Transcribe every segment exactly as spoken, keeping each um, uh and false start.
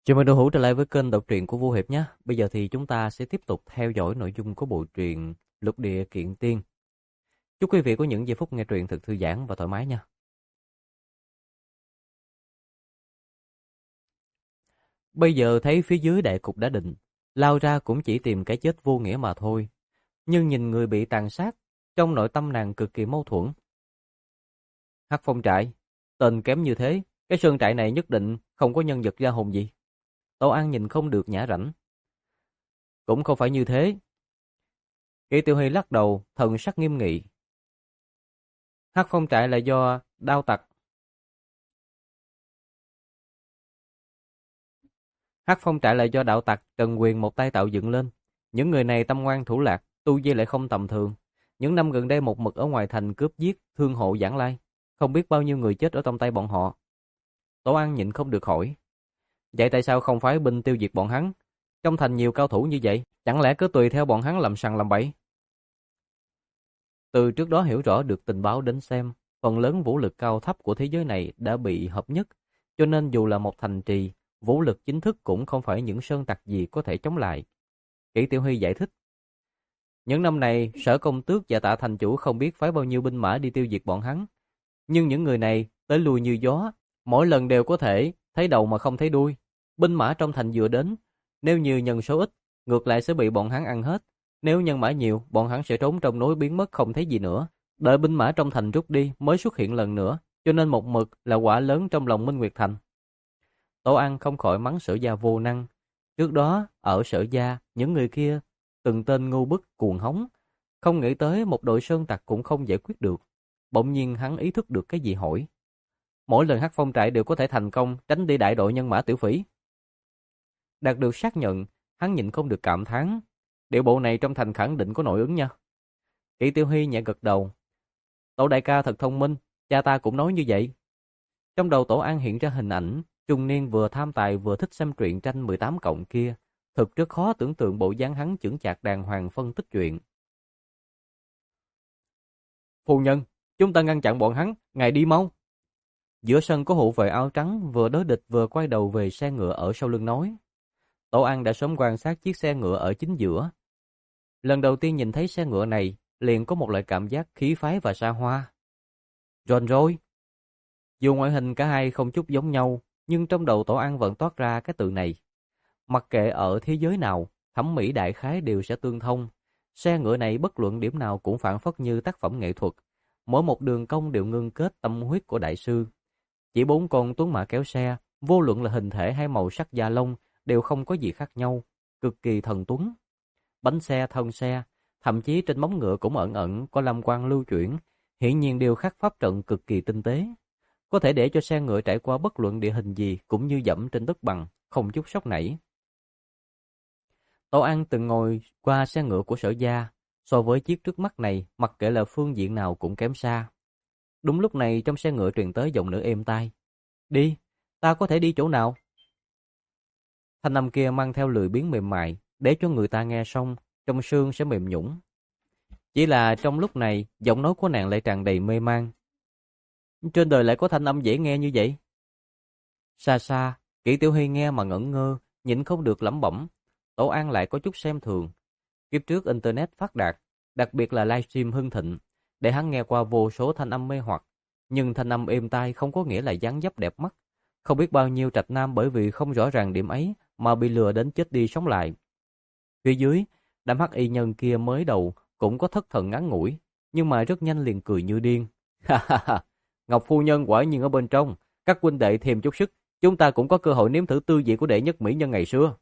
Chào mừng đội hữu trở lại với kênh đọc truyện của Vô Hiệp nhé. Bây giờ thì chúng ta sẽ tiếp tục theo dõi nội dung của bộ truyện Lục Địa Kiện Tiên. Chúc quý vị có những giây phút nghe truyện thật thư giãn và thoải mái nha. Bây giờ thấy phía dưới đại cục đã định, lao ra cũng chỉ tìm cái chết vô nghĩa mà thôi. Nhưng nhìn người bị tàn sát, trong nội tâm nàng cực kỳ mâu thuẫn. Hắc Phong trại, tên kém như thế, cái sơn trại này nhất định không có nhân vật ra hồn gì. Tô An nhìn không được nhã rảnh. Cũng không phải như thế. Kỷ Tiểu Hy lắc đầu, thần sắc nghiêm nghị. Hắc Phong trại là do đao tặc. Hắc Phong trại là do đạo tặc Trần Quyền một tay tạo dựng lên. Những người này tâm ngoan thủ lạc, tu vi lại không tầm thường. Những năm gần đây một mực ở ngoài thành cướp giết, thương hộ giảng lai. Không biết bao nhiêu người chết ở trong tay bọn họ. Tổ An nhịn không được hỏi. Vậy tại sao không phái binh tiêu diệt bọn hắn? Trong thành nhiều cao thủ như vậy, chẳng lẽ cứ tùy theo bọn hắn làm sằng làm bậy? Từ trước đó hiểu rõ được tình báo đến xem, phần lớn vũ lực cao thấp của thế giới này đã bị hợp nhất, cho nên dù là một thành trì, vũ lực chính thức cũng không phải những sơn tặc gì có thể chống lại. Kỷ Tiểu Huy giải thích. Những năm này, Sở Công Tước và Tạ Thành Chủ không biết phái bao nhiêu binh mã đi tiêu diệt bọn hắn. Nhưng những người này tới lui như gió, mỗi lần đều có thể thấy đầu mà không thấy đuôi. Binh mã trong thành vừa đến, nếu như nhân số ít, ngược lại sẽ bị bọn hắn ăn hết. Nếu nhân mã nhiều, bọn hắn sẽ trốn trong núi biến mất không thấy gì nữa. Đợi binh mã trong thành rút đi mới xuất hiện lần nữa, cho nên một mực là quả lớn trong lòng Minh Nguyệt Thành. Tổ An không khỏi mắng Sở Gia vô năng. Trước đó, ở Sở Gia, những người kia từng tên ngu bức cuồng hống, không nghĩ tới một đội sơn tặc cũng không giải quyết được. Bỗng nhiên hắn ý thức được cái gì hỏi. Mỗi lần Hắc Phong trại đều có thể thành công tránh đi đại đội nhân mã tiểu phỉ. Đạt được xác nhận, hắn nhịn không được cảm thán. Điệu bộ này trong thành khẳng định có nội ứng nha. Kỷ Tiểu Hy nhẹ gật đầu. Tổ đại ca thật thông minh, cha ta cũng nói như vậy. Trong đầu Tổ An hiện ra hình ảnh, trung niên vừa tham tài vừa thích xem truyện tranh mười tám cộng kia. Thực rất khó tưởng tượng bộ dáng hắn chững chạc đàng hoàng phân tích chuyện. Phu nhân, chúng ta ngăn chặn bọn hắn, ngài đi mau. Giữa sân có hộ vệ áo trắng vừa đối địch vừa quay đầu về xe ngựa ở sau lưng nói. Tổ An đã sớm quan sát chiếc xe ngựa ở chính giữa. Lần đầu tiên nhìn thấy xe ngựa này, liền có một loại cảm giác khí phái và xa hoa. Rồi rồi. Dù ngoại hình cả hai không chút giống nhau, nhưng trong đầu Tổ An vẫn toát ra cái từ này. Mặc kệ ở thế giới nào, thẩm mỹ đại khái đều sẽ tương thông. Xe ngựa này bất luận điểm nào cũng phản phất như tác phẩm nghệ thuật. Mỗi một đường cong đều ngưng kết tâm huyết của đại sư. Chỉ bốn con tuấn mã kéo xe, vô luận là hình thể hay màu sắc da lông, đều không có gì khác nhau, cực kỳ thần tuấn. Bánh xe, thân xe, thậm chí trên móng ngựa cũng ẩn ẩn có lam quang lưu chuyển, hiển nhiên đều khắc pháp trận cực kỳ tinh tế. Có thể để cho xe ngựa trải qua bất luận địa hình gì cũng như dẫm trên đất bằng, không chút sốc nảy. Tổ An từng ngồi qua xe ngựa của Sở Gia, so với chiếc trước mắt này, mặc kệ là phương diện nào cũng kém xa. Đúng lúc này trong xe ngựa truyền tới giọng nữ êm tai. Đi, ta có thể đi chỗ nào? Thanh âm kia mang theo lười biếng mềm mại, để cho người ta nghe xong, trong xương sẽ mềm nhũn. Chỉ là trong lúc này, giọng nói của nàng lại tràn đầy mê man. Trên đời lại có thanh âm dễ nghe như vậy? Xa xa, Kỷ Tiểu Hy nghe mà ngẩn ngơ, nhịn không được lẩm bẩm. Tổ An lại có chút xem thường. Kiếp trước Internet phát đạt, đặc biệt là livestream hưng thịnh, để hắn nghe qua vô số thanh âm mê hoặc. Nhưng thanh âm êm tai không có nghĩa là dáng dấp đẹp mắt. Không biết bao nhiêu trạch nam bởi vì không rõ ràng điểm ấy mà bị lừa đến chết đi sống lại. Phía dưới, đám hắc y nhân kia mới đầu cũng có thất thần ngắn ngủi, nhưng mà rất nhanh liền cười như điên. Ha ha ha, Ngọc phu nhân quả nhiên ở bên trong, các huynh đệ thêm chút sức, chúng ta cũng có cơ hội nếm thử tư vị của đệ nhất mỹ nhân ngày xưa.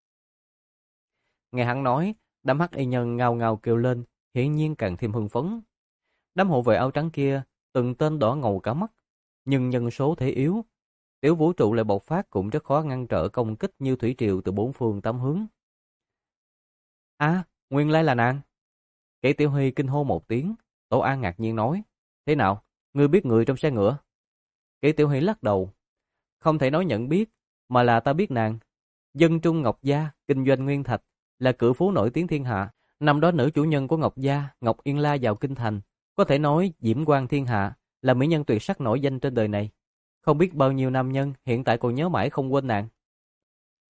Nghe hắn nói, đám hắc y nhân ngao ngao kêu lên, hiển nhiên càng thêm hưng phấn. Đám hộ vệ áo trắng kia, từng tên đỏ ngầu cả mắt, nhưng nhân số thể yếu. Tiểu vũ trụ lại bộc phát cũng rất khó ngăn trở công kích như thủy triều từ bốn phương tám hướng. À, nguyên lai là nàng. Kỷ Tiểu Huy kinh hô một tiếng, Tổ An ngạc nhiên nói. Thế nào, ngươi biết người trong xe ngựa? Kỷ Tiểu Huy lắc đầu. Không thể nói nhận biết, mà là ta biết nàng. Dân Trung Ngọc Gia, kinh doanh nguyên thạch, là cự phú nổi tiếng thiên hạ. Năm đó nữ chủ nhân của Ngọc Gia, Ngọc Yên La vào kinh thành. Có thể nói diễm quang thiên hạ, là mỹ nhân tuyệt sắc nổi danh trên đời này. Không biết bao nhiêu nam nhân hiện tại còn nhớ mãi không quên nàng.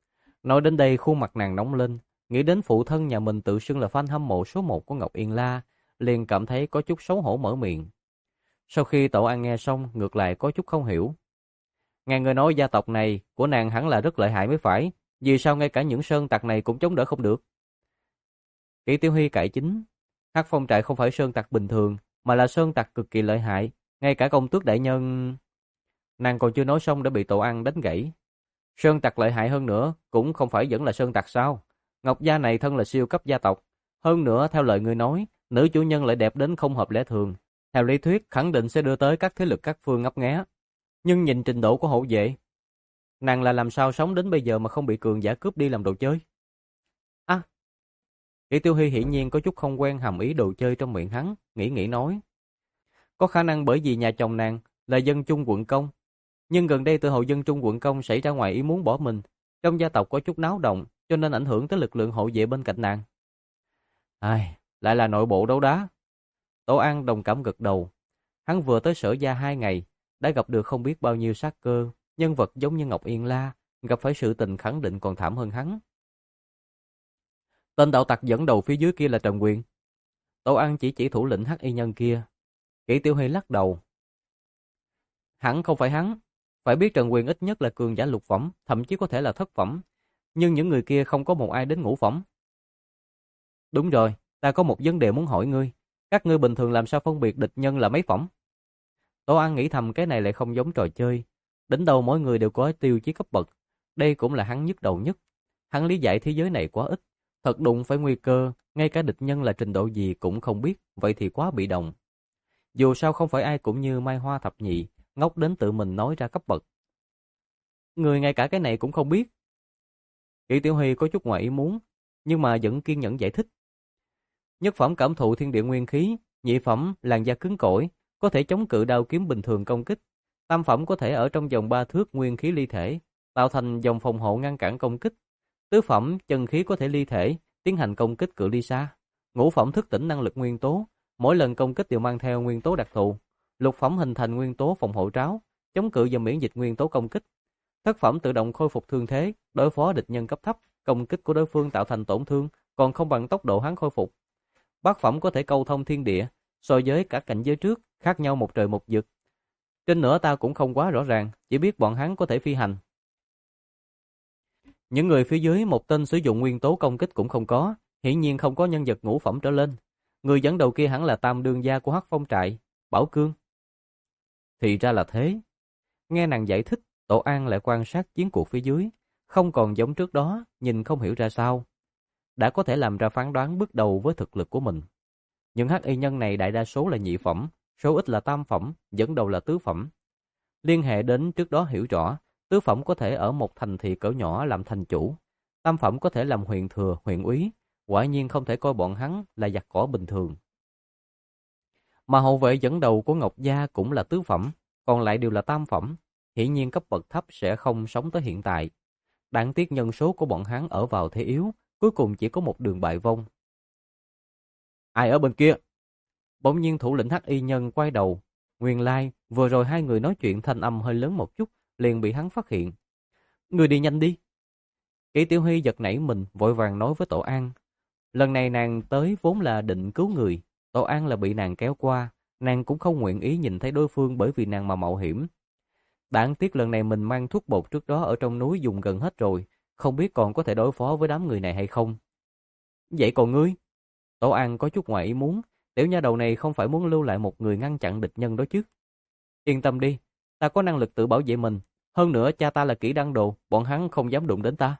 Nói đến đây khuôn mặt nàng nóng lên, nghĩ đến phụ thân nhà mình tự xưng là fan hâm mộ số một của Ngọc Yên La, liền cảm thấy có chút xấu hổ mở miệng. Sau khi Tổ An nghe xong, ngược lại có chút không hiểu. Nghe người nói gia tộc này của nàng hẳn là rất lợi hại mới phải, vì sao ngay cả những sơn tặc này cũng chống đỡ không được? Kỷ Tiểu Huy cải chính, Hắc Phong trại không phải sơn tặc bình thường, mà là sơn tặc cực kỳ lợi hại, ngay cả công tước đại nhân. Nàng còn chưa nói xong đã bị Tổ An đánh gãy. Sơn tặc lợi hại hơn nữa, cũng không phải vẫn là sơn tặc sao? Ngọc gia này thân là siêu cấp gia tộc, hơn nữa theo lời người nói, nữ chủ nhân lại đẹp đến không hợp lẽ thường. Theo lý thuyết khẳng định sẽ đưa tới các thế lực các phương ngấp nghé. Nhưng nhìn trình độ của hộ vệ, nàng là làm sao sống đến bây giờ mà không bị cường giả cướp đi làm đồ chơi? À, Kỷ Tiêu Hy hiển nhiên có chút không quen hàm ý đồ chơi trong miệng hắn, nghĩ nghĩ nói. Có khả năng bởi vì nhà chồng nàng là dân chung quận công, nhưng gần đây tự hậu dân trung quận công xảy ra ngoài ý muốn bỏ mình, trong gia tộc có chút náo động, cho nên ảnh hưởng tới lực lượng hộ vệ bên cạnh nàng. Ai, lại là nội bộ đấu đá. Tổ An đồng cảm gật đầu. Hắn vừa tới Sở Gia hai ngày, đã gặp được không biết bao nhiêu sát cơ, nhân vật giống như Ngọc Yên La, gặp phải sự tình khẳng định còn thảm hơn hắn. Tên đạo tặc dẫn đầu phía dưới kia là Trần Quyền. Tổ An chỉ chỉ thủ lĩnh hắc y nhân kia. Kỷ Tiểu Hy lắc đầu. Hẳn không phải hắn. Phải biết Trần Quyền ít nhất là cường giả lục phẩm, thậm chí có thể là thất phẩm. Nhưng những người kia không có một ai đến ngũ phẩm. Đúng rồi, ta có một vấn đề muốn hỏi ngươi. Các ngươi bình thường làm sao phân biệt địch nhân là mấy phẩm? Tổ An nghĩ thầm cái này lại không giống trò chơi. Đến đâu mỗi người đều có tiêu chí cấp bậc. Đây cũng là hắn nhức đầu nhất. Hắn lý giải thế giới này quá ít. Thật đụng phải nguy cơ, ngay cả địch nhân là trình độ gì cũng không biết, vậy thì quá bị động. Dù sao không phải ai cũng như Mai Hoa thập nhị, ngốc đến tự mình nói ra cấp bậc. Người ngay cả cái này cũng không biết. Kỷ Tiểu Huy có chút ngoài ý muốn, nhưng mà vẫn kiên nhẫn giải thích. Nhất phẩm cảm thụ thiên địa nguyên khí, nhị phẩm làn da cứng cỏi, có thể chống cự đao kiếm bình thường công kích. Tam phẩm có thể ở trong vòng ba thước nguyên khí ly thể, tạo thành vòng phòng hộ ngăn cản công kích. Tứ phẩm chân khí có thể ly thể, tiến hành công kích cự ly xa. Ngũ phẩm thức tỉnh năng lực nguyên tố, mỗi lần công kích đều mang theo nguyên tố đặc thù. Lục phẩm hình thành nguyên tố phòng hộ tráo, chống cự và miễn dịch nguyên tố công kích. Thất phẩm tự động khôi phục thương thế, đối phó địch nhân cấp thấp, công kích của đối phương tạo thành tổn thương, còn không bằng tốc độ hắn khôi phục. Bát phẩm có thể câu thông thiên địa, so với cả cảnh giới trước, khác nhau một trời một vực. Trên nữa ta cũng không quá rõ ràng, chỉ biết bọn hắn có thể phi hành. Những người phía dưới một tên sử dụng nguyên tố công kích cũng không có, hiển nhiên không có nhân vật ngũ phẩm trở lên. Người dẫn đầu kia hẳn là tam đương gia của Hắc Phong trại, Bảo Cương. Thì ra là thế. Nghe nàng giải thích, Tổ An lại quan sát chiến cuộc phía dưới, không còn giống trước đó, nhìn không hiểu ra sao. Đã có thể làm ra phán đoán bước đầu với thực lực của mình. Những hắc y nhân này đại đa số là nhị phẩm, số ít là tam phẩm, dẫn đầu là tứ phẩm. Liên hệ đến trước đó hiểu rõ, tứ phẩm có thể ở một thành thị cỡ nhỏ làm thành chủ, tam phẩm có thể làm huyện thừa, huyện úy, quả nhiên không thể coi bọn hắn là giặc cỏ bình thường. Mà hậu vệ dẫn đầu của Ngọc Gia cũng là tứ phẩm, còn lại đều là tam phẩm, hiển nhiên cấp bậc thấp sẽ không sống tới hiện tại. Đáng tiếc nhân số của bọn hắn ở vào thế yếu, cuối cùng chỉ có một đường bại vong. Ai ở bên kia? Bỗng nhiên thủ lĩnh hắc y nhân quay đầu. Nguyên lai, vừa rồi hai người nói chuyện thanh âm hơi lớn một chút, liền bị hắn phát hiện. Người đi nhanh đi. Kỷ Tiểu Huy giật nảy mình, vội vàng nói với Tổ An. Lần này nàng tới vốn là định cứu người, Tổ An là bị nàng kéo qua, nàng cũng không nguyện ý nhìn thấy đối phương bởi vì nàng mà mạo hiểm. Đáng tiếc lần này mình mang thuốc bột trước đó ở trong núi dùng gần hết rồi, không biết còn có thể đối phó với đám người này hay không. Vậy còn ngươi? Tổ An có chút ngoài ý muốn, tiểu nha đầu này không phải muốn lưu lại một người ngăn chặn địch nhân đó chứ. Yên tâm đi, ta có năng lực tự bảo vệ mình, hơn nữa cha ta là kỹ đăng đồ, bọn hắn không dám đụng đến ta.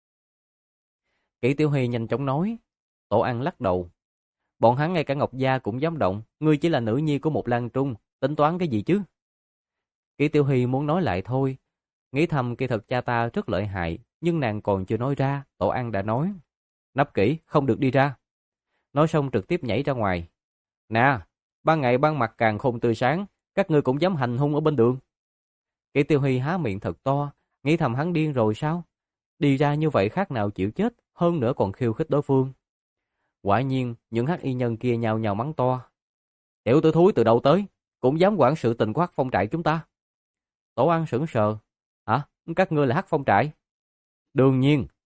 Kỷ Tiểu Huy nhanh chóng nói. Tổ An lắc đầu. Bọn hắn ngay cả Ngọc Gia cũng dám động, ngươi chỉ là nữ nhi của một lang trung, tính toán cái gì chứ? Kỷ Tiểu Huy muốn nói lại thôi, nghĩ thầm kỳ thật cha ta rất lợi hại, nhưng nàng còn chưa nói ra, Tổ An đã nói. Nấp kỹ, không được đi ra. Nói xong trực tiếp nhảy ra ngoài. Nè, ban ngày ban mặt càng không tươi sáng, các ngươi cũng dám hành hung ở bên đường. Kỷ Tiêu Huy há miệng thật to, nghĩ thầm hắn điên rồi sao? Đi ra như vậy khác nào chịu chết, hơn nữa còn khiêu khích đối phương. Quả nhiên, những hắc y nhân kia nhào nhào mắng to. Tiểu tử thúi từ đâu tới, cũng dám quản sự tình của Hắc Phong trại chúng ta. Tổ An sững sờ. Hả? Các ngươi là Hắc Phong trại? Đương nhiên,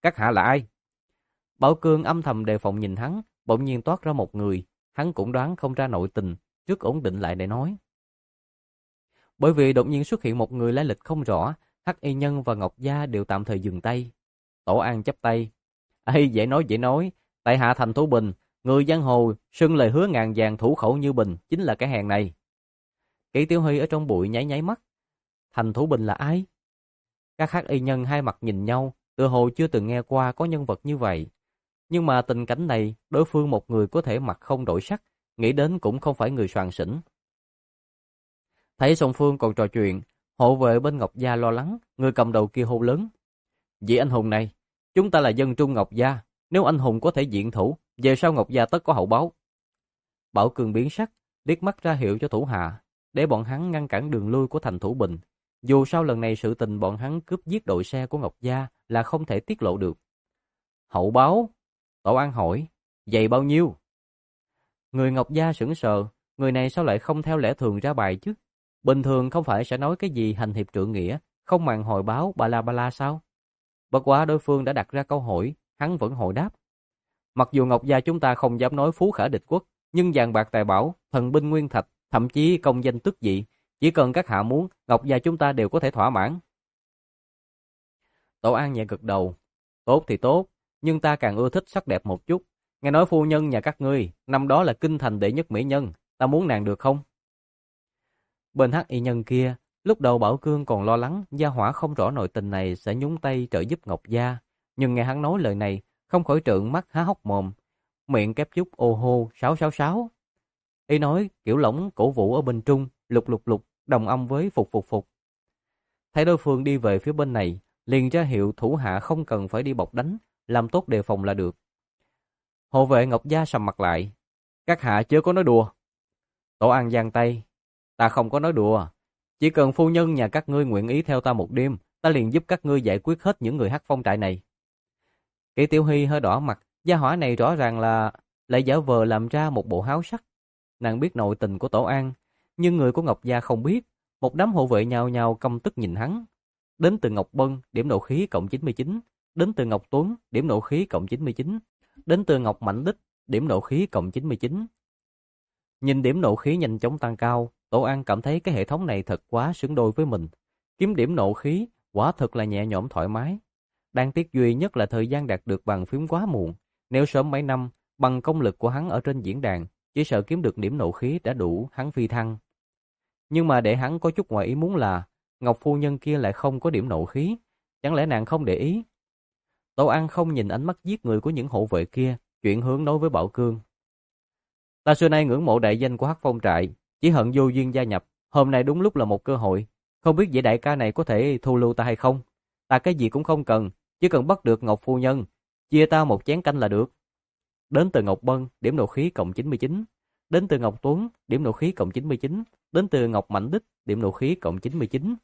các hạ là ai? Bảo Cương âm thầm đề phòng nhìn hắn, bỗng nhiên toát ra một người, hắn cũng đoán không ra nội tình, trước ổn định lại để nói. Bởi vì đột nhiên xuất hiện một người lai lịch không rõ, Hắc Y Nhân và Ngọc Gia đều tạm thời dừng tay. Tổ An chắp tay. Ê, dễ nói dễ nói, tại hạ Thành Thủ Bình, người giang hồ xưng lời hứa ngàn vàng thủ khẩu như bình, chính là cái hàng này. Kỷ Tiểu Huy ở trong bụi nháy nháy mắt. Thành Thủ Bình là ai? Các Hắc Y Nhân hai mặt nhìn nhau, tựa hồ chưa từng nghe qua có nhân vật như vậy. Nhưng mà tình cảnh này, đối phương một người có thể mặt không đổi sắc, nghĩ đến cũng không phải người soàn xỉn. Thấy song phương còn trò chuyện, hộ vệ bên Ngọc Gia lo lắng, người cầm đầu kia hô lớn. Vị anh hùng này, chúng ta là dân trung Ngọc Gia, nếu anh hùng có thể diện thủ, về sau Ngọc Gia tất có hậu báo. Bảo Cường biến sắc, liếc mắt ra hiệu cho thủ hạ, để bọn hắn ngăn cản đường lui của Thành Thủ Bình. Dù sao lần này sự tình bọn hắn cướp giết đội xe của Ngọc Gia là không thể tiết lộ được. Hậu báo? Tổ An hỏi, vậy bao nhiêu? Người Ngọc Gia sững sờ, người này sao lại không theo lẽ thường ra bài chứ? Bình thường không phải sẽ nói cái gì hành hiệp trượng nghĩa, không màng hồi báo ba la ba la sao? Bất quá đối phương đã đặt ra câu hỏi, hắn vẫn hồi đáp. Mặc dù Ngọc Gia chúng ta không dám nói phú khả địch quốc, nhưng vàng bạc tài bảo, thần binh nguyên thạch, thậm chí công danh tước vị, chỉ cần các hạ muốn, Ngọc Gia chúng ta đều có thể thỏa mãn. Tổ An nhẹ gật đầu. Tốt thì tốt, nhưng ta càng ưa thích sắc đẹp một chút. Nghe nói phu nhân nhà các ngươi, năm đó là kinh thành đệ nhất mỹ nhân, ta muốn nàng được không? Bên Hắc Y Nhân kia, lúc đầu Bảo Cương còn lo lắng gia hỏa không rõ nội tình này sẽ nhúng tay trợ giúp Ngọc Gia, nhưng nghe hắn nói lời này, không khỏi trợn mắt há hốc mồm, miệng kép chút ô hô sáu sáu sáu. Y nói kiểu lỏng cổ vũ ở bên trung, lục lục lục, đồng âm với phục phục phục. Thấy đối phương đi về phía bên này, liền ra hiệu thủ hạ không cần phải đi bọc đánh, làm tốt đề phòng là được. Hộ vệ Ngọc Gia sầm mặt lại, các hạ chớ có nói đùa. Tổ An giang tay, ta không có nói đùa, chỉ cần phu nhân nhà các ngươi nguyện ý theo ta một đêm, ta liền giúp các ngươi giải quyết hết những người Hắc Phong trại này. Kỷ Tiểu Hy hơi đỏ mặt, gia hỏa này rõ ràng là lại giả vờ làm ra một bộ háo sắc. Nàng biết nội tình của Tổ An, nhưng người của Ngọc Gia không biết. Một đám hộ vệ nhào nhào căm tức nhìn hắn. Đến từ Ngọc Bân, điểm nộ khí cộng chín mươi chín. Đến từ Ngọc Tuấn, điểm nộ khí cộng chín mươi chín. Đến từ Ngọc Mạnh Đích, điểm nộ khí cộng chín mươi chín. Nhìn điểm nộ khí nhanh chóng tăng cao, Tổ An cảm thấy cái hệ thống này thật quá xứng đôi với mình. Kiếm điểm nộ khí, quả thật là nhẹ nhõm thoải mái. Đáng tiếc duy nhất là thời gian đạt được bằng phím quá muộn. Nếu sớm mấy năm, bằng công lực của hắn ở trên diễn đàn, chỉ sợ kiếm được điểm nộ khí đã đủ hắn phi thăng. Nhưng mà để hắn có chút ngoài ý muốn là, Ngọc phu nhân kia lại không có điểm nộ khí, chẳng lẽ nàng không để ý? Tổ An không nhìn ánh mắt giết người của những hộ vệ kia, chuyển hướng nói với Bảo Cương. Ta xưa nay ngưỡng mộ đại danh của Hắc Phong trại, chỉ hận vô duyên gia nhập, hôm nay đúng lúc là một cơ hội, không biết vị đại ca này có thể thu lưu ta hay không? Ta cái gì cũng không cần, chỉ cần bắt được Ngọc phu nhân, chia ta một chén canh là được. Đến từ Ngọc Bân, điểm nộ khí cộng chín mươi chín. Đến từ Ngọc Tuấn, điểm nộ khí cộng chín mươi chín. Đến từ Ngọc Mạnh Đích, điểm nộ khí cộng chín mươi chín.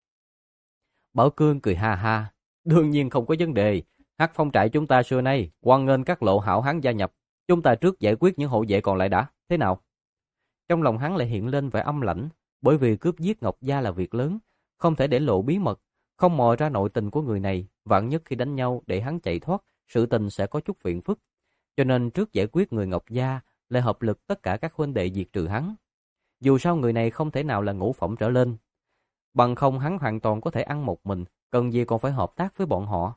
Bảo Cương cười ha ha. Đương nhiên không có vấn đề. Hắc Phong trại chúng ta xưa nay hoan nghênh các lộ hảo hán gia nhập. Chúng ta trước giải quyết những hộ vệ còn lại đã. Thế nào? Trong lòng hắn lại hiện lên vẻ âm lãnh. Bởi vì cướp giết Ngọc Gia là việc lớn. Không thể để lộ bí mật. Không mò ra nội tình của người này. Vạn nhất khi đánh nhau để hắn chạy thoát, sự tình sẽ có chút phiền phức. Cho nên trước giải quyết người Ngọc Gia, lại hợp lực tất cả các huynh đệ diệt trừ hắn. Dù sao người này không thể nào là ngũ phẩm trở lên. Bằng không hắn hoàn toàn có thể ăn một mình, cần gì còn phải hợp tác với bọn họ.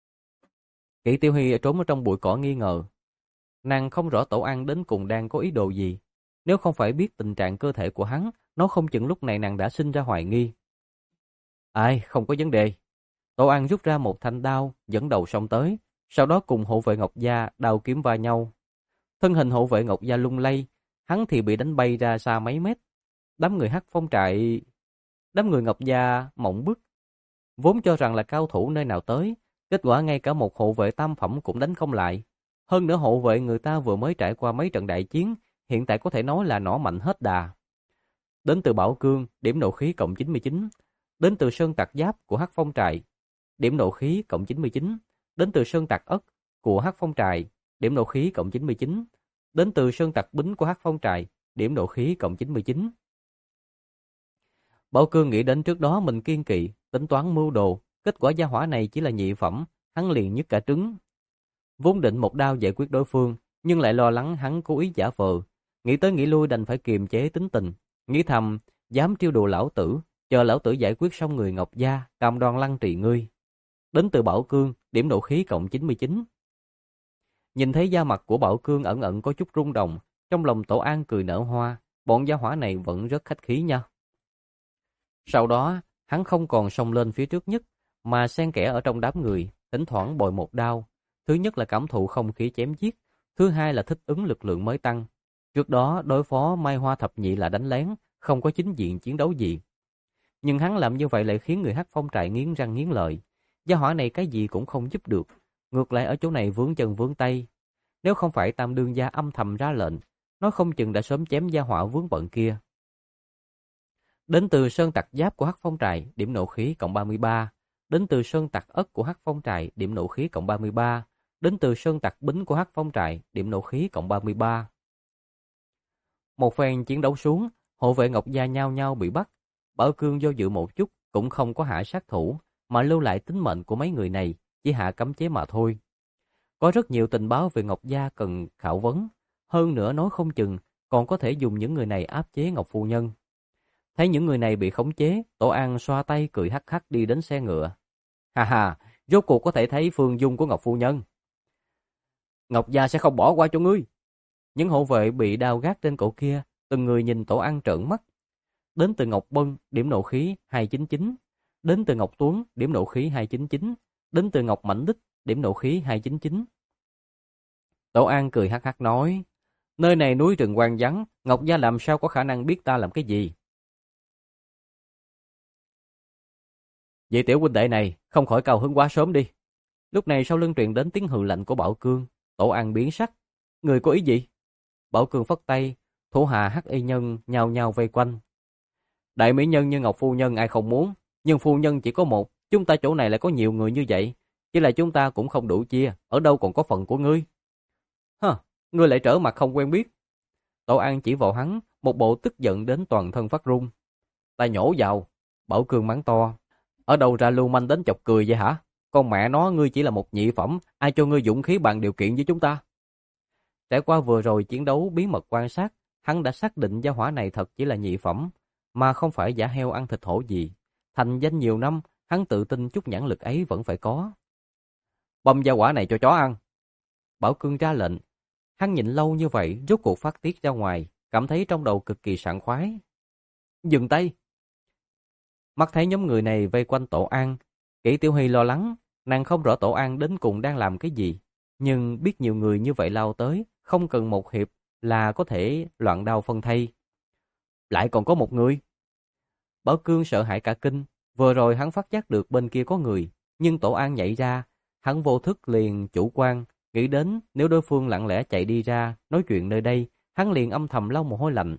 Kỷ Tiểu Hy trốn ở trong bụi cỏ nghi ngờ. Nàng không rõ Tổ An đến cùng đang có ý đồ gì. Nếu không phải biết tình trạng cơ thể của hắn, nó không chừng lúc này nàng đã sinh ra hoài nghi. Ai, không có vấn đề. Tổ An rút ra một thanh đao, dẫn đầu xông tới, sau đó cùng hộ vệ Ngọc Gia đao kiếm va nhau. Thân hình hộ vệ Ngọc Gia lung lay, hắn thì bị đánh bay ra xa mấy mét. Đám người Hắc Phong trại, đám người Ngọc Gia mộng bức, vốn cho rằng là cao thủ nơi nào tới, kết quả ngay cả một hộ vệ tam phẩm cũng đánh không lại. Hơn nữa hộ vệ người ta vừa mới trải qua mấy trận đại chiến, hiện tại có thể nói là nỏ mạnh hết đà. Đến từ Bảo Cương, điểm nộ khí cộng chín mươi chín. Đến từ Sơn Tạc Giáp của Hắc Phong trại, điểm nộ khí cộng chín mươi chín. Đến từ Sơn Tạc Ất của Hắc Phong trại, điểm nộ khí cộng chín mươi chín. Đến từ Sơn Tạc Bính của Hắc Phong trại, điểm nộ khí cộng chín mươi chín. Bảo Cương nghĩ đến trước đó mình kiên kỵ, tính toán mưu đồ, kết quả gia hỏa này chỉ là nhị phẩm, hắn hắn liền nhức cả trứng. Vốn định một đao giải quyết đối phương, nhưng lại lo lắng hắn cố ý giả vờ. Nghĩ tới nghĩ lui đành phải kiềm chế tính tình. Nghĩ thầm, dám trêu đùa lão tử, chờ lão tử giải quyết xong người Ngọc gia, cam đoan lăng trì ngươi. Đến từ Bảo Cương, điểm nộ khí cộng chín mươi chín. Nhìn thấy da mặt của Bảo Cương ẩn ẩn có chút rung động, trong lòng Tổ An cười nở hoa, bọn gia hỏa này vẫn rất khách khí nha. Sau đó, hắn không còn xông lên phía trước nhất, mà xen kẽ ở trong đám người, thỉnh thoảng bồi một đao. Thứ nhất là cảm thụ không khí chém giết, thứ hai là thích ứng lực lượng mới tăng. Trước đó đối phó Mai Hoa thập nhị là đánh lén, không có chính diện chiến đấu gì. Nhưng hắn làm như vậy lại khiến người Hắc Phong trại nghiến răng nghiến lợi. Gia hỏa này cái gì cũng không giúp được, ngược lại ở chỗ này vướng chân vướng tay. Nếu không phải Tam đương gia âm thầm ra lệnh, nói không chừng đã sớm chém gia hỏa vướng bận kia. Đến từ Sơn Tặc Giáp của Hắc Phong trại, điểm nộ khí cộng ba mươi ba. Đến từ Sơn Tặc Ất của Hắc Phong trại, điểm nộ khí cộng ba mươi ba. Đến từ Sơn Tặc Bính của Hắc Phong trại, điểm nộ khí cộng ba mươi ba. Một phen chiến đấu xuống, hộ vệ Ngọc gia nhao nhao bị bắt. Bảo Cương do dự một chút, cũng không có hạ sát thủ, mà lưu lại tính mệnh của mấy người này, chỉ hạ cấm chế mà thôi. Có rất nhiều tình báo về Ngọc gia cần khảo vấn, hơn nữa nói không chừng còn có thể dùng những người này áp chế Ngọc phu nhân. Thấy những người này bị khống chế, Tổ An xoa tay cười hắc hắc đi đến xe ngựa. Ha ha, rốt cuộc có thể thấy phương dung của Ngọc phu nhân. Ngọc gia sẽ không bỏ qua cho ngươi. Những hộ vệ bị đao gác trên cổ kia, từng người nhìn Tổ An trợn mắt. Đến từ Ngọc Bân, điểm nộ khí hai chín chín. Đến từ Ngọc Tuấn, điểm nộ khí hai chín chín. Đến từ Ngọc Mảnh Đích, điểm nộ khí hai chín chín. Tổ An cười hắc hắc nói, nơi này núi rừng hoang vắng, Ngọc gia làm sao có khả năng biết ta làm cái gì. Vậy tiểu huynh đệ này, không khỏi cao hứng quá sớm đi. Lúc này sau lưng truyền đến tiếng hừ lạnh của Bảo Cương, Tổ An biến sắc. Người có ý gì? Bảo Cương phất tay, thủ hạ hắc y nhân nhao nhao vây quanh. Đại mỹ nhân như Ngọc phu nhân ai không muốn, nhưng phu nhân chỉ có một, chúng ta chỗ này lại có nhiều người như vậy, chỉ là chúng ta cũng không đủ chia, ở đâu còn có phần của ngươi. Hơ, ngươi lại trở mặt không quen biết. Tổ An chỉ vào hắn, một bộ tức giận đến toàn thân phát run. Ta nhổ vào. Bảo Cương mắng to. Ở đâu ra lưu manh đến chọc cười vậy hả? Con mẹ nó, ngươi chỉ là một nhị phẩm, ai cho ngươi dũng khí bàn điều kiện với chúng ta? Trải qua vừa rồi chiến đấu bí mật quan sát, hắn đã xác định gia hỏa này thật chỉ là nhị phẩm, mà không phải giả heo ăn thịt hổ gì. Thành danh nhiều năm, hắn tự tin chút nhãn lực ấy vẫn phải có. Băm gia hỏa này cho chó ăn. Bảo Cương ra lệnh. Hắn nhịn lâu như vậy, rốt cuộc phát tiết ra ngoài, cảm thấy trong đầu cực kỳ sảng khoái. Dừng tay. Mắt thấy nhóm người này vây quanh Tổ An, Kỷ Tiểu Hy lo lắng, nàng không rõ Tổ An đến cùng đang làm cái gì, nhưng biết nhiều người như vậy lao tới, không cần một hiệp là có thể loạn đao phân thây. Lại còn có một người. Bảo Cương sợ hãi cả kinh, vừa rồi hắn phát giác được bên kia có người, nhưng Tổ An nhảy ra, hắn vô thức liền chủ quan, nghĩ đến nếu đối phương lặng lẽ chạy đi ra, nói chuyện nơi đây, hắn liền âm thầm lau mồ hôi lạnh.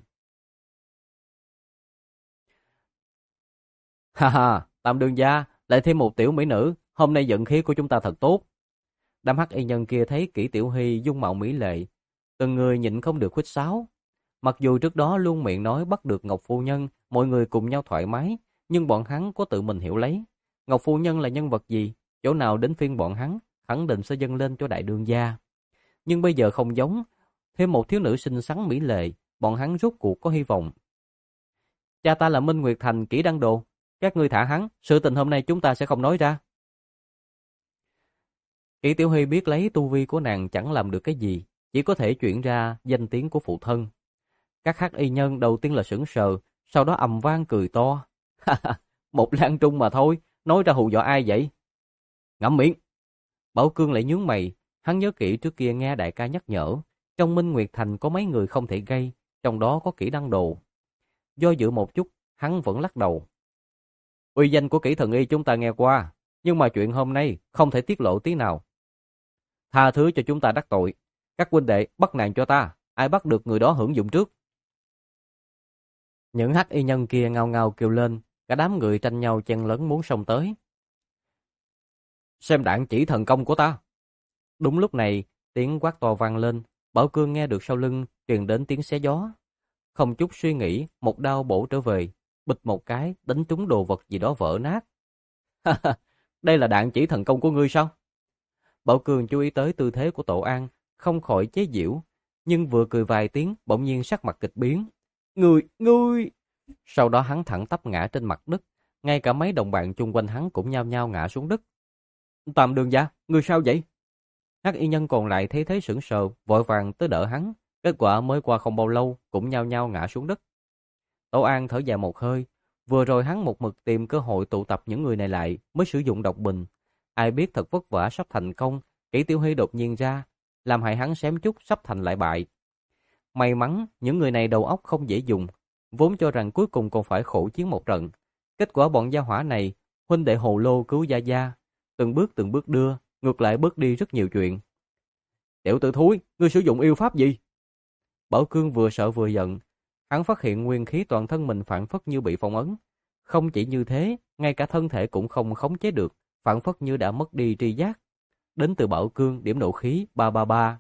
Ha ha, Tam đương gia, lại thêm một tiểu mỹ nữ, hôm nay vận khí của chúng ta thật tốt. Đám hắc y nhân kia thấy Kỷ Tiểu Hy dung mạo mỹ lệ, từng người nhịn không được huýt sáo. Mặc dù trước đó luôn miệng nói bắt được Ngọc phu nhân, mọi người cùng nhau thoải mái, nhưng bọn hắn có tự mình hiểu lấy. Ngọc phu nhân là nhân vật gì, chỗ nào đến phiên bọn hắn, khẳng định sẽ dâng lên cho đại đương gia. Nhưng bây giờ không giống, thêm một thiếu nữ xinh xắn mỹ lệ, bọn hắn rốt cuộc có hy vọng. Cha ta là Minh Nguyệt Thành Kỷ Đăng Đồ, các ngươi thả hắn, sự tình hôm nay chúng ta sẽ không nói ra. Kỷ Tiểu Hy biết lấy tu vi của nàng chẳng làm được cái gì, chỉ có thể chuyển ra danh tiếng của phụ thân. Các hắc y nhân đầu tiên là sững sờ, sau đó ầm vang cười to. Một Lan Trung mà thôi, nói ra hù dọa ai vậy? Ngậm miệng. Bảo Cương lại nhướng mày, hắn nhớ kỹ trước kia nghe đại ca nhắc nhở, trong Minh Nguyệt Thành có mấy người không thể gây, trong đó có Kỷ Đăng Đồ. Do dự một chút, hắn vẫn lắc đầu. Uy danh của Kỷ thần y chúng ta nghe qua, nhưng mà chuyện hôm nay không thể tiết lộ tí nào. Tha thứ cho chúng ta đắc tội, các huynh đệ bắt nàng cho ta, ai bắt được người đó hưởng dụng trước. Những hắc y nhân kia ngao ngao kêu lên, cả đám người tranh nhau chen lấn muốn xông tới. Xem đạn chỉ thần công của ta. Đúng lúc này, tiếng quát to vang lên, Bảo Cương nghe được sau lưng truyền đến tiếng xé gió. Không chút suy nghĩ, một đao bổ trở về, bịch một cái, đánh trúng đồ vật gì đó vỡ nát. Đây là đạn chỉ thần công của ngươi sao? Bảo Cường chú ý tới tư thế của Tổ An, không khỏi chế giễu, nhưng vừa cười vài tiếng, bỗng nhiên sắc mặt kịch biến. Ngươi, ngươi! Sau đó hắn thẳng tắp ngã trên mặt đất, ngay cả mấy đồng bạn chung quanh hắn cũng nhao nhao ngã xuống đất. Tam Đường gia, ngươi sao vậy? Hắc y nhân còn lại thấy thế sững sờ, vội vàng tới đỡ hắn, kết quả mới qua không bao lâu cũng nhao nhao ngã xuống đất. Tổ An thở dài một hơi, vừa rồi hắn một mực tìm cơ hội tụ tập những người này lại mới sử dụng độc bình. Ai biết thật vất vả sắp thành công, Kỷ Tiểu Hy đột nhiên ra, làm hại hắn xém chút sắp thành lại bại. May mắn những người này đầu óc không dễ dùng, vốn cho rằng cuối cùng còn phải khổ chiến một trận. Kết quả bọn gia hỏa này, huynh đệ hồ lô cứu gia gia, từng bước từng bước đưa, ngược lại bớt đi rất nhiều chuyện. Tiểu tử thúi, ngươi sử dụng yêu pháp gì? Bảo Cương vừa sợ vừa giận, hắn phát hiện nguyên khí toàn thân mình phảng phất như bị phong ấn. Không chỉ như thế, ngay cả thân thể cũng không khống chế được, phảng phất như đã mất đi tri giác. Đến từ Bảo Cương, điểm nộ khí ba ba ba.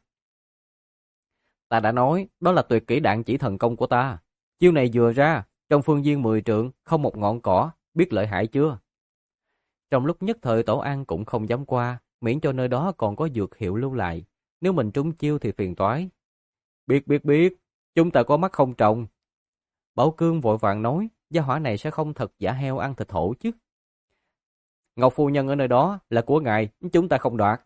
Ta đã nói, đó là tuyệt kỹ đạn chỉ thần công của ta. Chiêu này vừa ra, trong phương viên mười trượng, không một ngọn cỏ, biết lợi hại chưa? Trong lúc nhất thời Tổ An cũng không dám qua, miễn cho nơi đó còn có dược hiệu lưu lại. Nếu mình trúng chiêu thì phiền toái. Biết biết biết, chúng ta có mắt không trồng. Bảo Cương vội vàng nói, gia hỏa này sẽ không thật giả heo ăn thịt hổ chứ. Ngọc phu nhân ở nơi đó là của ngài, chúng ta không đoạt.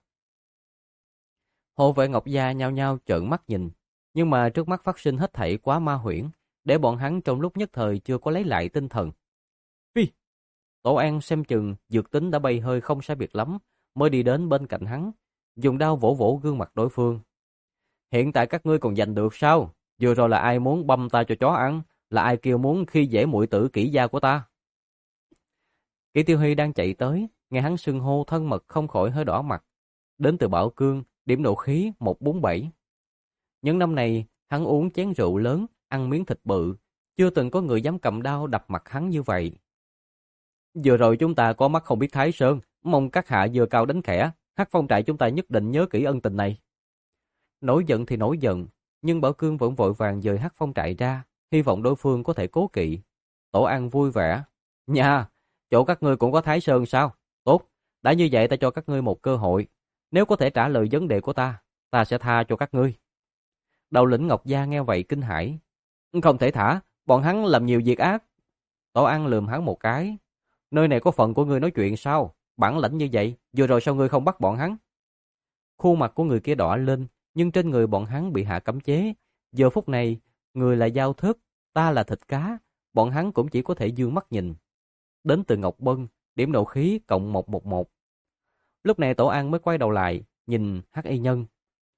Hộ vệ Ngọc gia nhao nhao trợn mắt nhìn, nhưng mà trước mắt phát sinh hết thảy quá ma huyễn, để bọn hắn trong lúc nhất thời chưa có lấy lại tinh thần. Phi! Tổ An xem chừng dược tính đã bay hơi không sai biệt lắm, mới đi đến bên cạnh hắn, dùng đao vỗ vỗ gương mặt đối phương. Hiện tại các ngươi còn giành được sao? Vừa rồi là ai muốn băm ta cho chó ăn? Là ai kêu muốn khi dễ muội tử Kỷ gia của ta? Kỷ Tiêu Hy đang chạy tới, nghe hắn xưng hô thân mật không khỏi hơi đỏ mặt. Đến từ Bảo Cương, điểm nộ khí một bốn bảy. Những năm này, hắn uống chén rượu lớn, ăn miếng thịt bự, chưa từng có người dám cầm đao đập mặt hắn như vậy. Vừa rồi chúng ta có mắt không biết Thái Sơn, mong các hạ vừa cao đánh khẽ, Hắc Phong trại chúng ta nhất định nhớ kỹ ân tình này. Nổi giận thì nổi giận, nhưng Bảo Cương vẫn vội vàng dời Hắc Phong trại ra, hy vọng đối phương có thể cố kỵ. Tổ An vui vẻ. Nha, chỗ các ngươi cũng có Thái Sơn sao? Tốt, đã như vậy ta cho các ngươi một cơ hội. Nếu có thể trả lời vấn đề của ta, ta sẽ tha cho các ngươi. Đầu lĩnh Ngọc Gia nghe vậy kinh hãi. Không thể thả, bọn hắn làm nhiều việc ác. Tổ An lườm hắn một cái. Nơi này có phần của ngươi nói chuyện sao? Bản lĩnh như vậy, vừa rồi sao ngươi không bắt bọn hắn? Khuôn mặt của người kia đỏ lên, nhưng trên người bọn hắn bị hạ cấm chế. Giờ phút này, người là dao thớt, ta là thịt cá, bọn hắn cũng chỉ có thể dương mắt nhìn. Đến từ Ngọc Bân, điểm nộ khí cộng một một một. Lúc này Tổ An mới quay đầu lại, nhìn Hắc Y Nhân.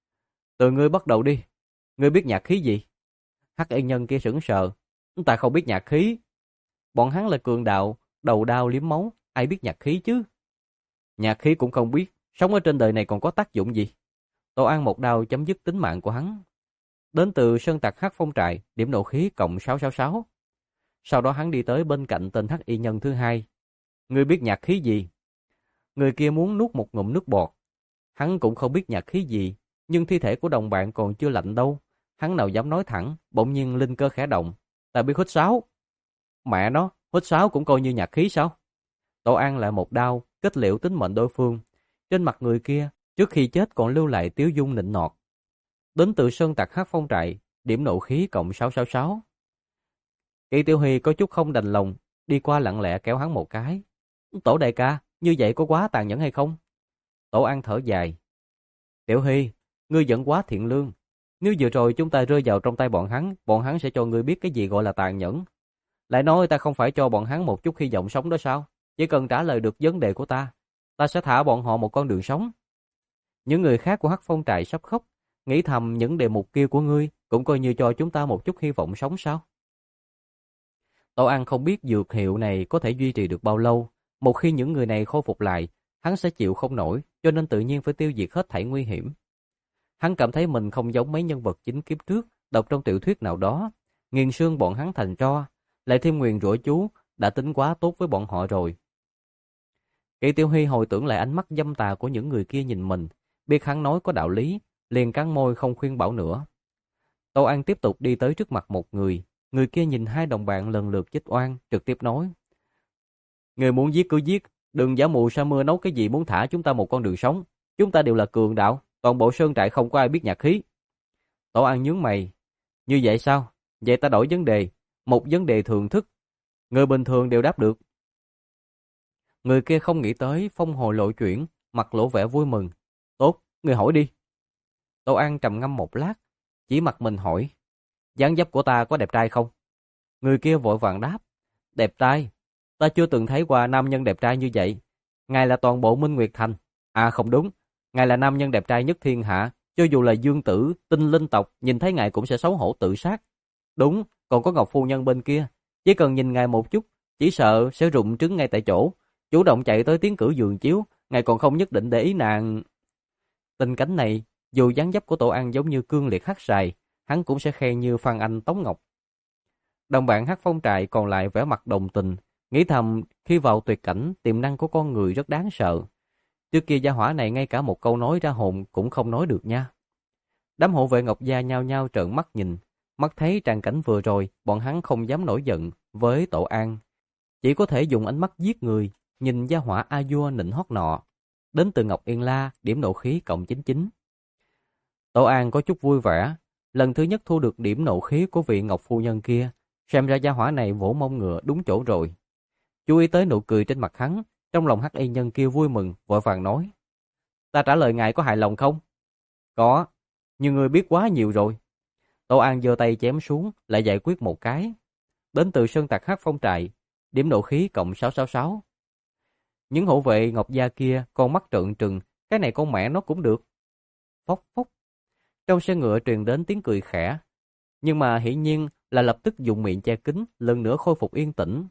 Từ ngươi bắt đầu đi, ngươi biết nhạc khí gì? Hắc Y Nhân kia sững sờ, ta không biết nhạc khí. Bọn hắn là cường đạo, đầu đao liếm máu, ai biết nhạc khí chứ? Nhạc khí cũng không biết, sống ở trên đời này còn có tác dụng gì? Tổ An một đao chấm dứt tính mạng của hắn. Đến từ Sơn Tặc Hắc Phong trại, điểm nộ khí cộng sáu sáu sáu. Sau đó hắn đi tới bên cạnh tên Hắc Y Nhân thứ hai. Ngươi biết nhạc khí gì? Người kia muốn nuốt một ngụm nước bọt. Hắn cũng không biết nhạc khí gì, nhưng thi thể của đồng bạn còn chưa lạnh đâu. Hắn nào dám nói thẳng, bỗng nhiên linh cơ khẽ động. Ta biết hít sáo. Mẹ nó, hít sáo cũng coi như nhạc khí sao? Tổ An lại một đao, kết liễu tính mệnh đối phương. Trên mặt người kia, trước khi chết còn lưu lại tiếu dung nịnh nọt. Đến từ Sơn Tặc Hắc Phong trại, điểm nộ khí cộng sáu sáu sáu. Kỷ Tiểu Hy có chút không đành lòng, đi qua lặng lẽ kéo hắn một cái. Tổ đại ca, như vậy có quá tàn nhẫn hay không? Tổ An thở dài. Tiểu Hy, ngươi vẫn quá thiện lương. Nếu vừa rồi chúng ta rơi vào trong tay bọn hắn, bọn hắn sẽ cho ngươi biết cái gì gọi là tàn nhẫn. Lại nói ta không phải cho bọn hắn một chút hy vọng sống đó sao? Chỉ cần trả lời được vấn đề của ta, ta sẽ thả bọn họ một con đường sống. Những người khác của Hắc Phong trại sắp khóc, nghĩ thầm những đề mục kia của ngươi cũng coi như cho chúng ta một chút hy vọng sống sao? Tổ An không biết dược hiệu này có thể duy trì được bao lâu. Một khi những người này khôi phục lại, hắn sẽ chịu không nổi, cho nên tự nhiên phải tiêu diệt hết thảy nguy hiểm. Hắn cảm thấy mình không giống mấy nhân vật chính kiếp trước, đọc trong tiểu thuyết nào đó, nghiền xương bọn hắn thành tro, lại thêm nguyền rủa chú, đã tính quá tốt với bọn họ rồi. Kỷ Tiểu Hy hồi tưởng lại ánh mắt dâm tà của những người kia nhìn mình, biết hắn nói có đạo lý, liền cắn môi không khuyên bảo nữa. Tô An tiếp tục đi tới trước mặt một người, người kia nhìn hai đồng bạn lần lượt chết oan, trực tiếp nói. Người muốn giết cứ giết, đừng giả mù sa mưa nấu cái gì muốn thả chúng ta một con đường sống. chúng ta đều là cường đạo, toàn bộ sơn trại không có ai biết nhạc khí. Tổ An nhướng mày. Như vậy sao? Vậy ta đổi vấn đề, một vấn đề thường thức. Người bình thường đều đáp được. Người kia không nghĩ tới phong hồ lộ chuyển, mặt lộ vẻ vui mừng. Tốt, người hỏi đi. Tổ An trầm ngâm một lát, chỉ mặt mình hỏi. Dáng dấp của ta có đẹp trai không? Người kia vội vàng đáp. Đẹp trai? Ta chưa từng thấy qua nam nhân đẹp trai như vậy. Ngài là toàn bộ Minh Nguyệt Thành. À không đúng, ngài là nam nhân đẹp trai nhất thiên hạ. Cho dù là dương tử, tinh linh tộc, nhìn thấy ngài cũng sẽ xấu hổ tự sát. Đúng, còn có Ngọc Phu Nhân bên kia. Chỉ cần nhìn ngài một chút, chỉ sợ sẽ rụng trứng ngay tại chỗ. Chủ động chạy tới tiến cử giường chiếu, ngài còn không nhất định để ý nàng. Tình cảnh này, dù dáng dấp của Tổ An giống như cương liệt hắc sài, hắn cũng sẽ khen như Phan Anh Tống Ngọc. Đồng bạn Hắc Phong trại còn lại vẻ mặt đồng tình, nghĩ thầm khi vào tuyệt cảnh tiềm năng của con người rất đáng sợ. Trước kia gia hỏa này ngay cả một câu nói ra hồn cũng không nói được nha. Đám hộ vệ Ngọc Gia nhao nhao trợn mắt nhìn, mắt thấy tràng cảnh vừa rồi, bọn hắn không dám nổi giận với Tổ An, chỉ có thể dùng ánh mắt giết người, nhìn gia hỏa a vua nịnh hót nọ. Đến từ Ngọc Yên La, điểm nộ khí cộng chín chín. Tổ An có chút vui vẻ, lần thứ nhất thu được điểm nộ khí của vị Ngọc Phu Nhân kia, xem ra gia hỏa này vỗ mông ngựa đúng chỗ rồi. Chú ý tới nụ cười trên mặt hắn, trong lòng hắc y nhân kia vui mừng, vội vàng nói. Ta trả lời ngài có hài lòng không? Có, nhưng ngươi biết quá nhiều rồi. Tổ An giơ tay chém xuống, lại giải quyết một cái. Đến từ Sơn Tặc Hắc Phong trại, điểm nộ khí cộng sáu sáu sáu. Những hộ vệ Ngọc Gia kia con mắt trợn trừng, cái này con mẹ nó cũng được. Phốc phốc. Trong xe ngựa truyền đến tiếng cười khẽ, nhưng mà hiển nhiên là lập tức dùng miệng che kín, lần nữa khôi phục yên tĩnh.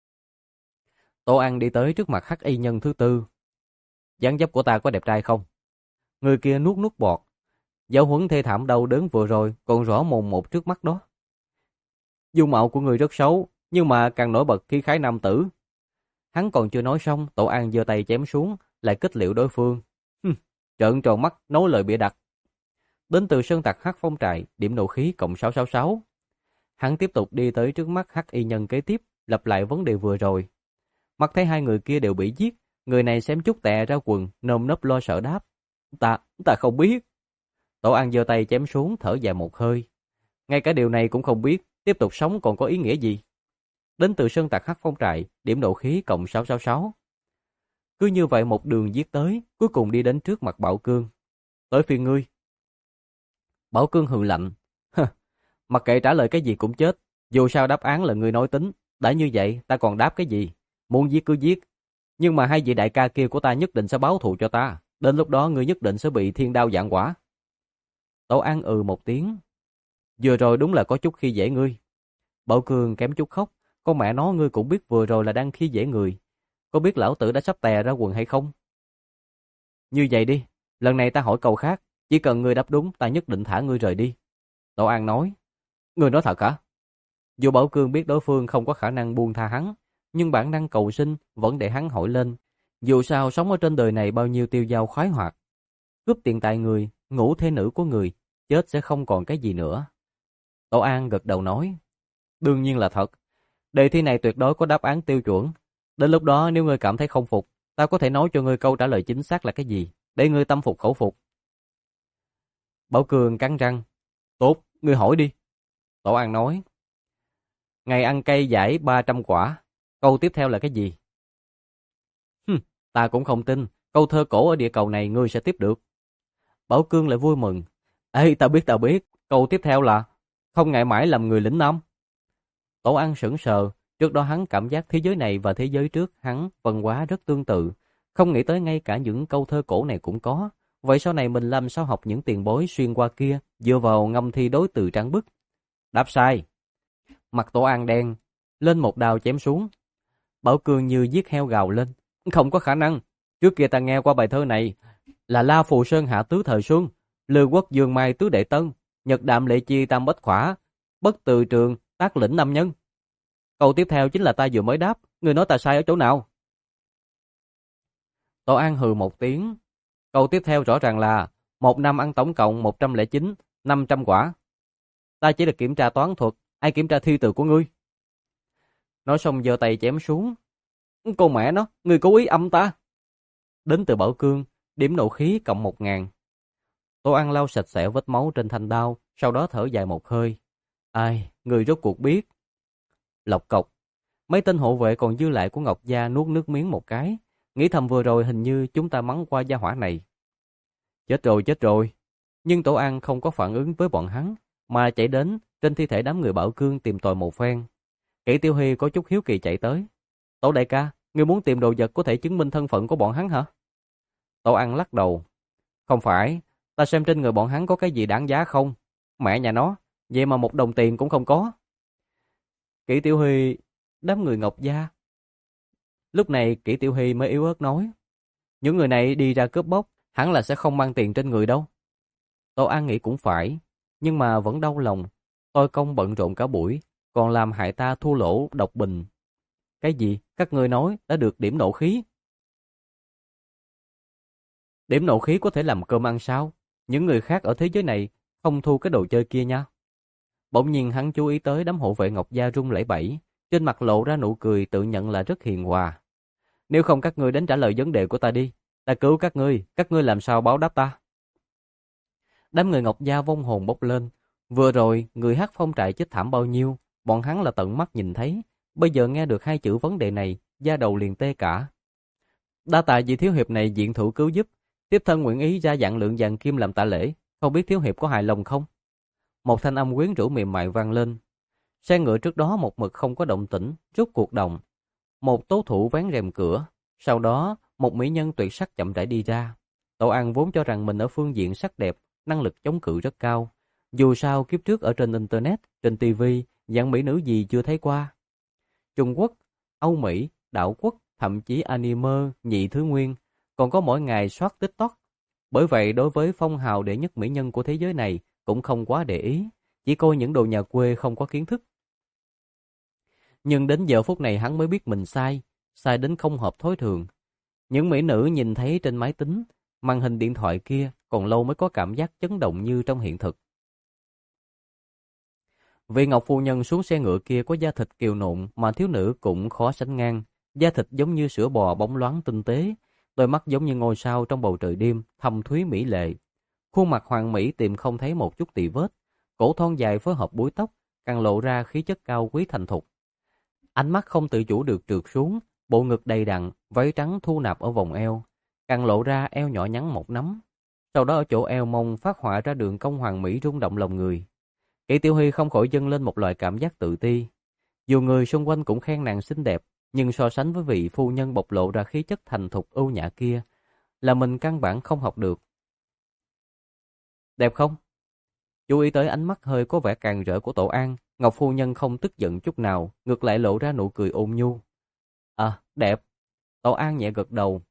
Tổ An đi tới trước mặt hắc y nhân thứ tư. Dáng dấp của ta có đẹp trai không? Người kia nuốt nuốt bọt. Giáo huấn thê thảm đau đớn vừa rồi còn rõ mồn một trước mắt đó. Dung mạo của người rất xấu, nhưng mà càng nổi bật khí khái nam tử. Hắn còn chưa nói xong, Tổ An giơ tay chém xuống, lại kết liễu đối phương. Hừm, trợn tròn mắt, nói lời bịa đặt. Đến từ Sơn Tặc Hắc Phong trại, điểm nộ khí cộng sáu sáu sáu. Hắn tiếp tục đi tới trước mắt hắc y nhân kế tiếp, lặp lại vấn đề vừa rồi. Mắt thấy hai người kia đều bị giết, người này xém chút tè ra quần, nơm nớp lo sợ đáp. Ta, ta không biết. Tổ An giơ tay chém xuống, thở dài một hơi. Ngay cả điều này cũng không biết, tiếp tục sống còn có ý nghĩa gì? Đến từ Sơn Tặc Hắc Phong trại, điểm nộ khí cộng sáu sáu sáu. Cứ như vậy một đường giết tới, cuối cùng đi đến trước mặt Bảo Cương. Tới phiên ngươi. Bảo Cương hừ lạnh. Mặc kệ trả lời cái gì cũng chết, dù sao đáp án là ngươi nói tính. Đã như vậy, ta còn đáp cái gì? Muốn giết cứ giết. Nhưng mà hai vị đại ca kia của ta nhất định sẽ báo thù cho ta. Đến lúc đó ngươi nhất định sẽ bị thiên đao vạn quả. Tổ An ừ một tiếng. Vừa rồi đúng là có chút khi dễ ngươi. Bảo Cương kém chút khóc. Con mẹ nó, ngươi cũng biết vừa rồi là đang khi dễ người. Có biết lão tử đã sắp tè ra quần hay không? Như vậy đi, lần này ta hỏi câu khác. Chỉ cần ngươi đáp đúng, ta nhất định thả ngươi rời đi. Tổ An nói. Ngươi nói thật hả? Dù Bảo Cương biết đối phương không có khả năng buông tha hắn, nhưng bản năng cầu sinh vẫn để hắn hỏi lên. Dù sao sống ở trên đời này bao nhiêu tiêu dao khoái hoạt. Cướp tiền tài người, ngủ thế nữ của người, chết sẽ không còn cái gì nữa. Tổ An gật đầu nói. Đương nhiên là thật. Đề thi này tuyệt đối có đáp án tiêu chuẩn. Đến lúc đó nếu ngươi cảm thấy không phục, ta có thể nói cho ngươi câu trả lời chính xác là cái gì, để ngươi tâm phục khẩu phục. Bảo Cường cắn răng. Tốt, ngươi hỏi đi. Tổ An nói. Ngày ăn cây giải ba trăm quả. Câu tiếp theo là cái gì? Hừm, ta cũng không tin. Câu thơ cổ ở địa cầu này ngươi sẽ tiếp được. Bảo Cương lại vui mừng. Ê, ta biết ta biết. Câu tiếp theo là không ngại mãi làm người lĩnh nam. Tổ An sững sờ. Trước đó hắn cảm giác thế giới này và thế giới trước hắn văn hóa rất tương tự. Không nghĩ tới ngay cả những câu thơ cổ này cũng có. Vậy sau này mình làm sao học những tiền bối xuyên qua kia, dựa vào ngâm thi đối từ trang bức? Đáp sai. Mặt Tổ An đen, lên một đao chém xuống. Bảo Cương như giết heo gào lên. Không có khả năng. Trước kia ta nghe qua bài thơ này là La Phù Sơn hạ tứ thời xuân, Lư Quốc Dương Mai tứ đệ tân, Nhật Đạm Lệ Chi tam bách khỏa, Bất từ trường tác lĩnh năm nhân. Câu tiếp theo chính là ta vừa mới đáp. Người nói ta sai ở chỗ nào? Tổ An hừ một tiếng. Câu tiếp theo rõ ràng là một năm ăn tổng cộng một trăm lẻ chín, năm trăm quả. Ta chỉ là kiểm tra toán thuật, ai kiểm tra thi từ của ngươi? Nói xong giơ tay chém xuống. Cô mẹ nó, ngươi cố ý âm ta. Đến từ Bảo Cương, Điểm nộ khí cộng một ngàn. Tô An lau sạch sẽ vết máu trên thanh đao, sau đó thở dài một hơi. Ai, người rốt cuộc biết. Lộc cộc. Mấy tên hộ vệ còn dư lại của Ngọc Gia nuốt nước miếng một cái, nghĩ thầm vừa rồi hình như chúng ta mắng qua gia hỏa này. Chết rồi, chết rồi. Nhưng Tổ An không có phản ứng với bọn hắn, mà chạy đến trên thi thể đám người Bảo Cương tìm tòi một phen. Kỷ Tiêu Huy có chút hiếu kỳ chạy tới. Tổ đại ca, ngươi muốn tìm đồ vật có thể chứng minh thân phận của bọn hắn hả? Tổ An lắc đầu. Không phải, ta xem trên người bọn hắn có cái gì đáng giá không? Mẹ nhà nó, vậy mà một đồng tiền cũng không có. Kỷ Tiểu Huy, đám người Ngọc Gia. Lúc này Kỷ Tiểu Huy mới yếu ớt nói. Những người này đi ra cướp bóc, hẳn là sẽ không mang tiền trên người đâu. Tô An nghĩ cũng phải, nhưng mà vẫn đau lòng. Tôi công bận rộn cả buổi, còn làm hại ta thua lỗ độc bình. Cái gì? Các ngươi nói đã được điểm nộ khí. Điểm nộ khí có thể làm cơm ăn sao? Những người khác ở thế giới này không thu cái đồ chơi kia nha. Bỗng nhiên hắn chú ý tới đám hộ vệ Ngọc Gia run lẩy bẩy, trên mặt lộ ra nụ cười tự nhận là rất hiền hòa. Nếu không các ngươi đến trả lời vấn đề của ta đi, ta cứu các ngươi, các ngươi làm sao báo đáp ta? Đám người Ngọc Gia vong hồn bốc lên, vừa rồi người hát phong trại chết thảm bao nhiêu, bọn hắn là tận mắt nhìn thấy, bây giờ nghe được hai chữ vấn đề này, da đầu liền tê cả. Đa tạ vị thiếu hiệp này diện thủ cứu giúp, tiếp thân nguyện ý ra dạng lượng vàng kim làm tạ lễ, không biết thiếu hiệp có hài lòng không? Một thanh âm quyến rũ mềm mại vang lên. Xe ngựa trước đó một mực không có động tĩnh, rút cuộc động. Một tố thủ vén rèm cửa, sau đó một mỹ nhân tuyệt sắc chậm rãi đi ra. Tổ An vốn cho rằng mình ở phương diện sắc đẹp, năng lực chống cự rất cao. Dù sao kiếp trước ở trên internet, trên ti vi, dạng mỹ nữ gì chưa thấy qua. Trung Quốc, Âu Mỹ, Đảo Quốc, thậm chí anime, nhị thứ nguyên, còn có mỗi ngày soát TikTok. Bởi vậy đối với phong hào đệ nhất mỹ nhân của thế giới này cũng không quá để ý, chỉ coi những đồ nhà quê không có kiến thức. Nhưng đến giờ phút này hắn mới biết mình sai, sai đến không hợp thói thường. Những mỹ nữ nhìn thấy trên máy tính, màn hình điện thoại kia còn lâu mới có cảm giác chấn động như trong hiện thực. Vị Ngọc phu nhân xuống xe ngựa kia có da thịt kiều nộn mà thiếu nữ cũng khó sánh ngang, da thịt giống như sữa bò bóng loáng tinh tế, đôi mắt giống như ngôi sao trong bầu trời đêm, thâm thúy mỹ lệ. Khuôn mặt hoàng mỹ tìm không thấy một chút tì vết, cổ thon dài phối hợp búi tóc, càng lộ ra khí chất cao quý thành thục. Ánh mắt không tự chủ được trượt xuống, bộ ngực đầy đặn, váy trắng thu nạp ở vòng eo, càng lộ ra eo nhỏ nhắn một nắm. Sau đó ở chỗ eo mông phát họa ra đường cong hoàng mỹ rung động lòng người. Kỷ Tiểu Huy không khỏi dâng lên một loại cảm giác tự ti. Dù người xung quanh cũng khen nàng xinh đẹp, nhưng so sánh với vị phu nhân bộc lộ ra khí chất thành thục ưu nhã kia, là mình căn bản không học được. Đẹp không? Chú ý tới ánh mắt hơi có vẻ càng rỡ của Tổ An, Ngọc phu nhân không tức giận chút nào, ngược lại lộ ra nụ cười ôn nhu. À, đẹp. Tổ An nhẹ gật đầu.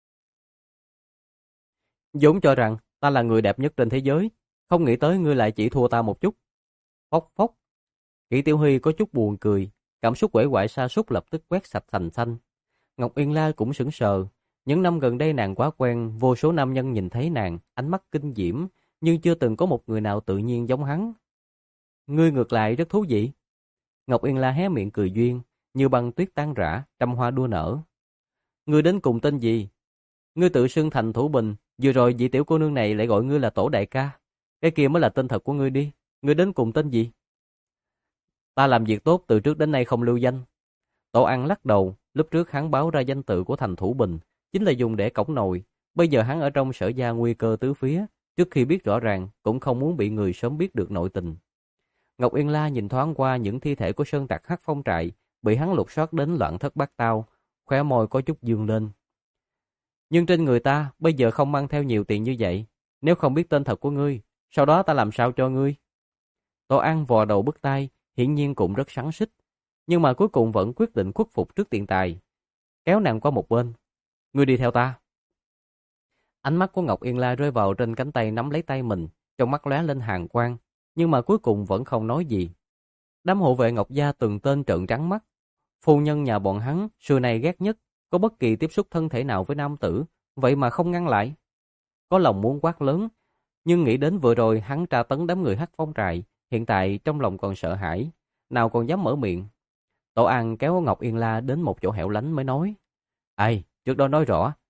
vốn cho rằng ta là người đẹp nhất trên thế giới, không nghĩ tới ngươi lại chỉ thua ta một chút. Phốc phốc. Kỷ Tiểu Huy có chút buồn cười, cảm xúc uể oải sa sút lập tức quét sạch sành xanh. Ngọc Yên La cũng sững sờ, những năm gần đây nàng quá quen, vô số nam nhân nhìn thấy nàng, ánh mắt kinh diễm, nhưng chưa từng có một người nào tự nhiên giống hắn. Ngươi ngược lại rất thú vị. Ngọc Yên La hé miệng cười duyên, như băng tuyết tan rã, trăm hoa đua nở. Ngươi đến cùng tên gì? Ngươi tự xưng thành Thủ Bình, vừa rồi vị tiểu cô nương này lại gọi ngươi là Tổ đại ca. Cái kia mới là tên thật của ngươi đi. Ngươi đến cùng tên gì? Ta làm việc tốt từ trước đến nay không lưu danh. Tổ An lắc đầu, lúc trước hắn báo ra danh tự của thành Thủ Bình, chính là dùng để cõng nồi. Bây giờ hắn ở trong Sở Gia nguy cơ tứ phía, trước khi biết rõ ràng cũng không muốn bị người sớm biết được nội tình. Ngọc Yên La nhìn thoáng qua những thi thể của sơn tặc Hắc Phong trại, bị hắn lục soát đến loạn thất bát tao, khóe môi có chút dương lên. Nhưng trên người ta bây giờ không mang theo nhiều tiền như vậy, nếu không biết tên thật của ngươi, sau đó ta làm sao cho ngươi? Tổ An vò đầu bứt tai, hiển nhiên cũng rất sắn xích, nhưng mà cuối cùng vẫn quyết định khuất phục trước tiền tài, kéo nàng qua một bên. Ngươi đi theo ta. Ánh mắt của Ngọc Yên La rơi vào trên cánh tay nắm lấy tay mình, trong mắt lóe lên hàn quang, nhưng mà cuối cùng vẫn không nói gì. Đám hộ vệ Ngọc Gia từng tên trợn trắng mắt. Phu nhân nhà bọn hắn xưa nay ghét nhất có bất kỳ tiếp xúc thân thể nào với nam tử, vậy mà không ngăn lại. Có lòng muốn quát lớn, nhưng nghĩ đến vừa rồi hắn tra tấn đám người Hắc Phong trại, hiện tại trong lòng còn sợ hãi, nào còn dám mở miệng. Tổ An kéo Ngọc Yên La đến một chỗ hẻo lánh mới nói: "Ai, trước đó nói rõ,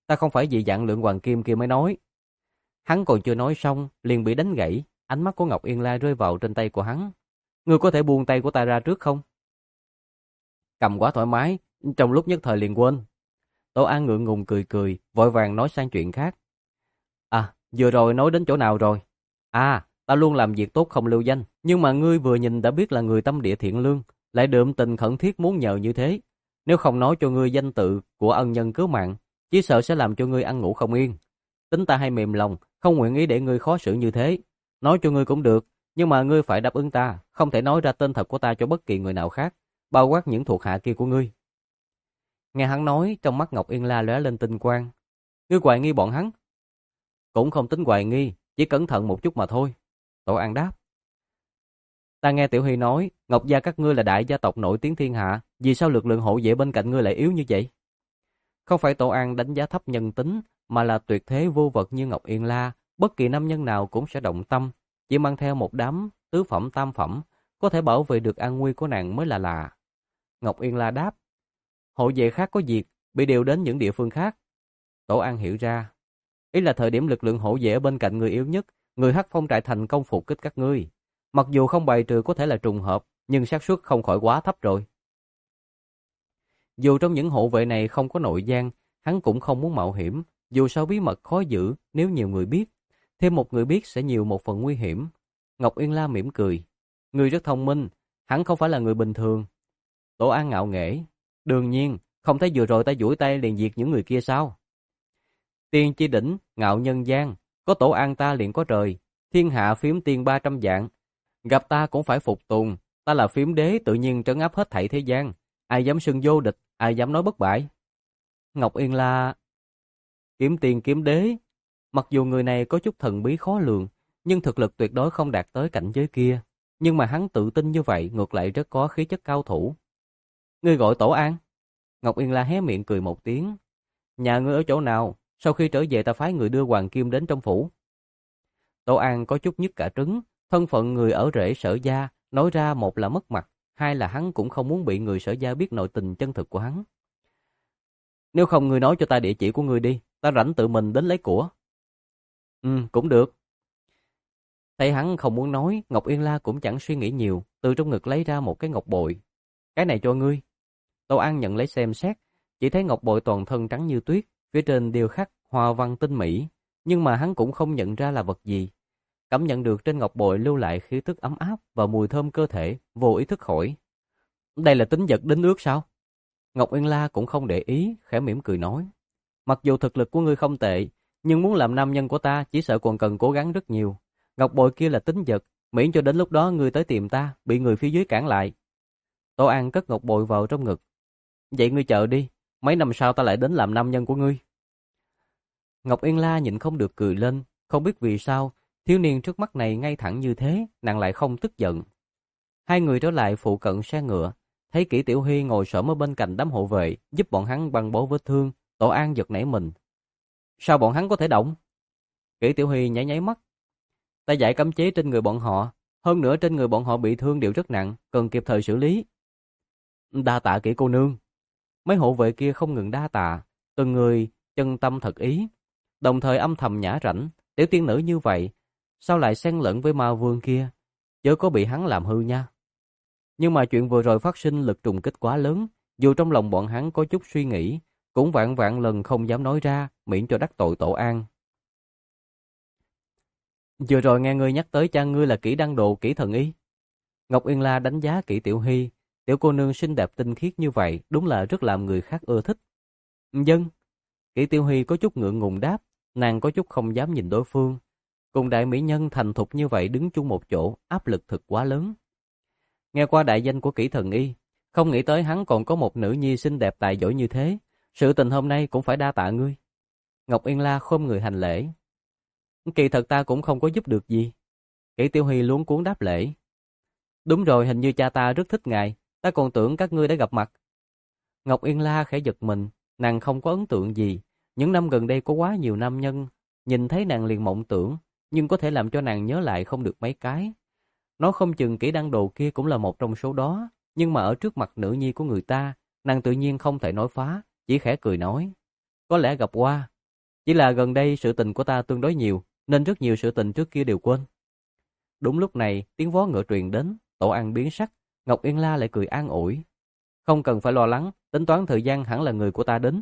ta không phải vì dạng lượng hoàng kim kia mới nói. Hắn còn chưa nói xong, liền bị đánh gãy, ánh mắt của Ngọc Yên La rơi vào trên tay của hắn. Ngươi có thể buông tay của ta ra trước không? Cầm quá thoải mái, trong lúc nhất thời liền quên. Tổ An ngượng ngùng cười cười, vội vàng nói sang chuyện khác. À, vừa rồi nói đến chỗ nào rồi? À, ta luôn làm việc tốt không lưu danh, nhưng mà ngươi vừa nhìn đã biết là người tâm địa thiện lương, lại đượm tình khẩn thiết muốn nhờ như thế. Nếu không nói cho ngươi danh tự của ân nhân cứu mạng, chỉ sợ sẽ làm cho ngươi ăn ngủ không yên. Tính ta hay mềm lòng, không nguyện ý để ngươi khó xử như thế. Nói cho ngươi cũng được, nhưng mà ngươi phải đáp ứng ta, không thể nói ra tên thật của ta cho bất kỳ người nào khác, bao quát những thuộc hạ kia của ngươi. Nghe hắn nói, trong mắt Ngọc Yên La lóe lên tinh quang. Ngươi hoài nghi bọn hắn? Cũng không tính hoài nghi, chỉ cẩn thận một chút mà thôi. Tổ An đáp. Ta nghe Tiểu Huy nói, Ngọc gia các ngươi là đại gia tộc nổi tiếng thiên hạ, vì sao lực lượng hộ vệ bên cạnh ngươi lại yếu như vậy? Không phải Tổ An đánh giá thấp nhân tính, mà là tuyệt thế vô vật như Ngọc Yên La, bất kỳ nam nhân nào cũng sẽ động tâm, chỉ mang theo một đám tứ phẩm tam phẩm, có thể bảo vệ được an nguy của nàng mới là lạ. Ngọc Yên La đáp. Hộ vệ khác có việc, bị điều đến những địa phương khác. Tổ An hiểu ra. Ý là thời điểm lực lượng hộ vệ ở bên cạnh người yếu nhất, người Hắc Phong trại thành công phục kích các ngươi. Mặc dù không bài trừ có thể là trùng hợp, nhưng xác suất không khỏi quá thấp rồi. Dù trong những hộ vệ này không có nội gian, hắn cũng không muốn mạo hiểm, dù sao bí mật khó giữ nếu nhiều người biết. Thêm một người biết sẽ nhiều một phần nguy hiểm. Ngọc Yên La mỉm cười. Ngươi rất thông minh, hắn không phải là người bình thường. Tổ An ngạo nghễ. Đương nhiên, không thấy vừa rồi ta duỗi tay liền diệt những người kia sao? Tiên chi đỉnh, ngạo nhân gian, có Tổ An ta liền có trời. Thiên hạ phiếm tiên ba trăm vạn. Gặp ta cũng phải phục tùng, ta là phiếm đế tự nhiên trấn áp hết thảy thế gian. Ai dám xưng vô địch, ai dám nói bất bại. Ngọc Yên La... Kiếm tiền kiếm đế. Mặc dù người này có chút thần bí khó lường, nhưng thực lực tuyệt đối không đạt tới cảnh giới kia. Nhưng mà hắn tự tin như vậy ngược lại rất có khí chất cao thủ. Ngươi gọi Tổ An? Ngọc Yên La hé miệng cười một tiếng. Nhà ngươi ở chỗ nào? Sau khi trở về ta phái người đưa hoàng kim đến trong phủ. Tổ An có chút nhức cả trứng. Thân phận người ở rễ Sở gia, nói ra một là mất mặt, hai là hắn cũng không muốn bị người Sở gia biết nội tình chân thực của hắn. Nếu không ngươi nói cho ta địa chỉ của ngươi đi, ta rảnh tự mình đến lấy của. Ừ, cũng được. Thấy hắn không muốn nói, Ngọc Yên La cũng chẳng suy nghĩ nhiều, từ trong ngực lấy ra một cái ngọc bội. Cái này cho ngươi. Tô An nhận lấy xem xét, chỉ thấy ngọc bội toàn thân trắng như tuyết, phía trên điêu khắc hoa văn tinh mỹ, nhưng mà hắn cũng không nhận ra là vật gì. Cảm nhận được trên ngọc bội lưu lại khí tức ấm áp và mùi thơm cơ thể, vô ý thức hỏi. Đây là tính vật đính ước sao? Ngọc Yên La cũng không để ý, khẽ mỉm cười nói. Mặc dù thực lực của ngươi không tệ, nhưng muốn làm nam nhân của ta chỉ sợ còn cần cố gắng rất nhiều. Ngọc bội kia là tính vật, miễn cho đến lúc đó ngươi tới tìm ta, bị người phía dưới cản lại. Tô An cất ngọc bội vào trong ngực. Vậy ngươi chờ đi, mấy năm sau ta lại đến làm nam nhân của ngươi. Ngọc Yên La nhịn không được cười lên, không biết vì sao, thiếu niên trước mắt này ngay thẳng như thế, nàng lại không tức giận. Hai người trở lại phụ cận xe ngựa, thấy Kỷ Tiểu Huy ngồi xổm ở bên cạnh đám hộ vệ, giúp bọn hắn băng bó vết thương. Tổ An giật nảy mình. Sao bọn hắn có thể động? Kỷ Tiểu Huy nháy nháy mắt. Ta giải cấm chế trên người bọn họ, hơn nữa trên người bọn họ bị thương đều rất nặng, cần kịp thời xử lý. Đa tạ Kỷ cô nương. Mấy hộ vệ kia không ngừng đa tạ, từng người chân tâm thật ý, đồng thời âm thầm nhã rảnh. Tiểu tiên nữ như vậy, sao lại xen lẫn với ma vương kia, chớ có bị hắn làm hư nha. Nhưng mà chuyện vừa rồi phát sinh lực trùng kích quá lớn, dù trong lòng bọn hắn có chút suy nghĩ, cũng vạn vạn lần không dám nói ra, miễn cho đắc tội Tổ An. Vừa rồi nghe ngươi nhắc tới cha ngươi là Kỷ Đăng Đồ, Kỷ Thần Y. Ngọc Yên La đánh giá Kỷ Tiểu Hy, tiểu cô nương xinh đẹp tinh khiết như vậy, đúng là rất làm người khác ưa thích. Dân. Kỷ Tiểu Hy có chút ngượng ngùng đáp, nàng có chút không dám nhìn đối phương. Cùng đại mỹ nhân thành thục như vậy đứng chung một chỗ, áp lực thực quá lớn. Nghe qua đại danh của Kỷ Thần Y, không nghĩ tới hắn còn có một nữ nhi xinh đẹp tài giỏi như thế. Sự tình hôm nay cũng phải đa tạ ngươi. Ngọc Yên La khom người hành lễ. Kỳ thật ta cũng không có giúp được gì. Kỷ Tiểu Huy luống cuống đáp lễ. Đúng rồi, hình như cha ta rất thích ngài, ta còn tưởng các ngươi đã gặp mặt. Ngọc Yên La khẽ giật mình, nàng không có ấn tượng gì. Những năm gần đây có quá nhiều nam nhân, nhìn thấy nàng liền mộng tưởng, nhưng có thể làm cho nàng nhớ lại không được mấy cái. Nói không chừng Kỷ Đăng Đồ kia cũng là một trong số đó, nhưng mà ở trước mặt nữ nhi của người ta, nàng tự nhiên không thể nói phá, chỉ khẽ cười nói. Có lẽ gặp qua, Chỉ là gần đây sự tình của ta tương đối nhiều, nên rất nhiều sự tình trước kia đều quên. Đúng lúc này, tiếng vó ngựa truyền đến, Tổ An biến sắc, Ngọc Yên La lại cười an ủi. Không cần phải lo lắng, tính toán thời gian hẳn là người của ta đến.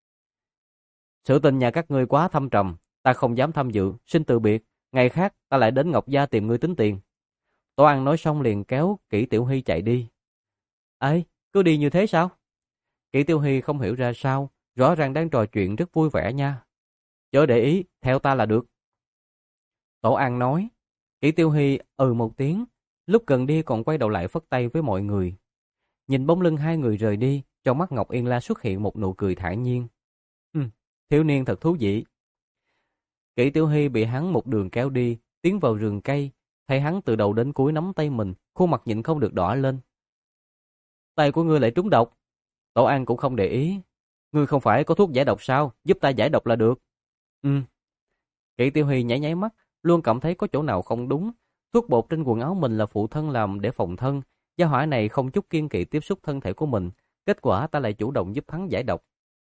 Sự tình nhà các ngươi quá thâm trầm, ta không dám tham dự, xin từ biệt, ngày khác ta lại đến Ngọc Gia tìm ngươi tính tiền. Tổ An nói xong liền kéo Kỷ Tiểu Hy chạy đi. Ê, cứ đi như thế sao? Kỷ Tiểu Hy không hiểu ra sao, rõ ràng đang trò chuyện rất vui vẻ nha. Chớ để ý, theo ta là được. Tổ An nói. Kỷ Tiêu Hy ừ một tiếng, lúc gần đi còn quay đầu lại phất tay với mọi người. Nhìn bóng lưng hai người rời đi, trong mắt Ngọc Yên La xuất hiện một nụ cười thản nhiên. Ừ, thiếu niên thật thú vị. Kỷ Tiêu Hy bị hắn một đường kéo đi, tiến vào rừng cây, thấy hắn từ đầu đến cuối nắm tay mình, khuôn mặt nhịn không được đỏ lên. Tay của ngươi lại trúng độc. Tổ An cũng không để ý. Ngươi không phải có thuốc giải độc sao, giúp ta giải độc là được. Ừ. Kỷ Tiêu Hy nháy nháy mắt, luôn cảm thấy có chỗ nào không đúng. Thuốc bột trên quần áo mình là phụ thân làm để phòng thân, gia hỏa này không chút kiêng kỵ tiếp xúc thân thể của mình, kết quả ta lại chủ động giúp hắn giải độc.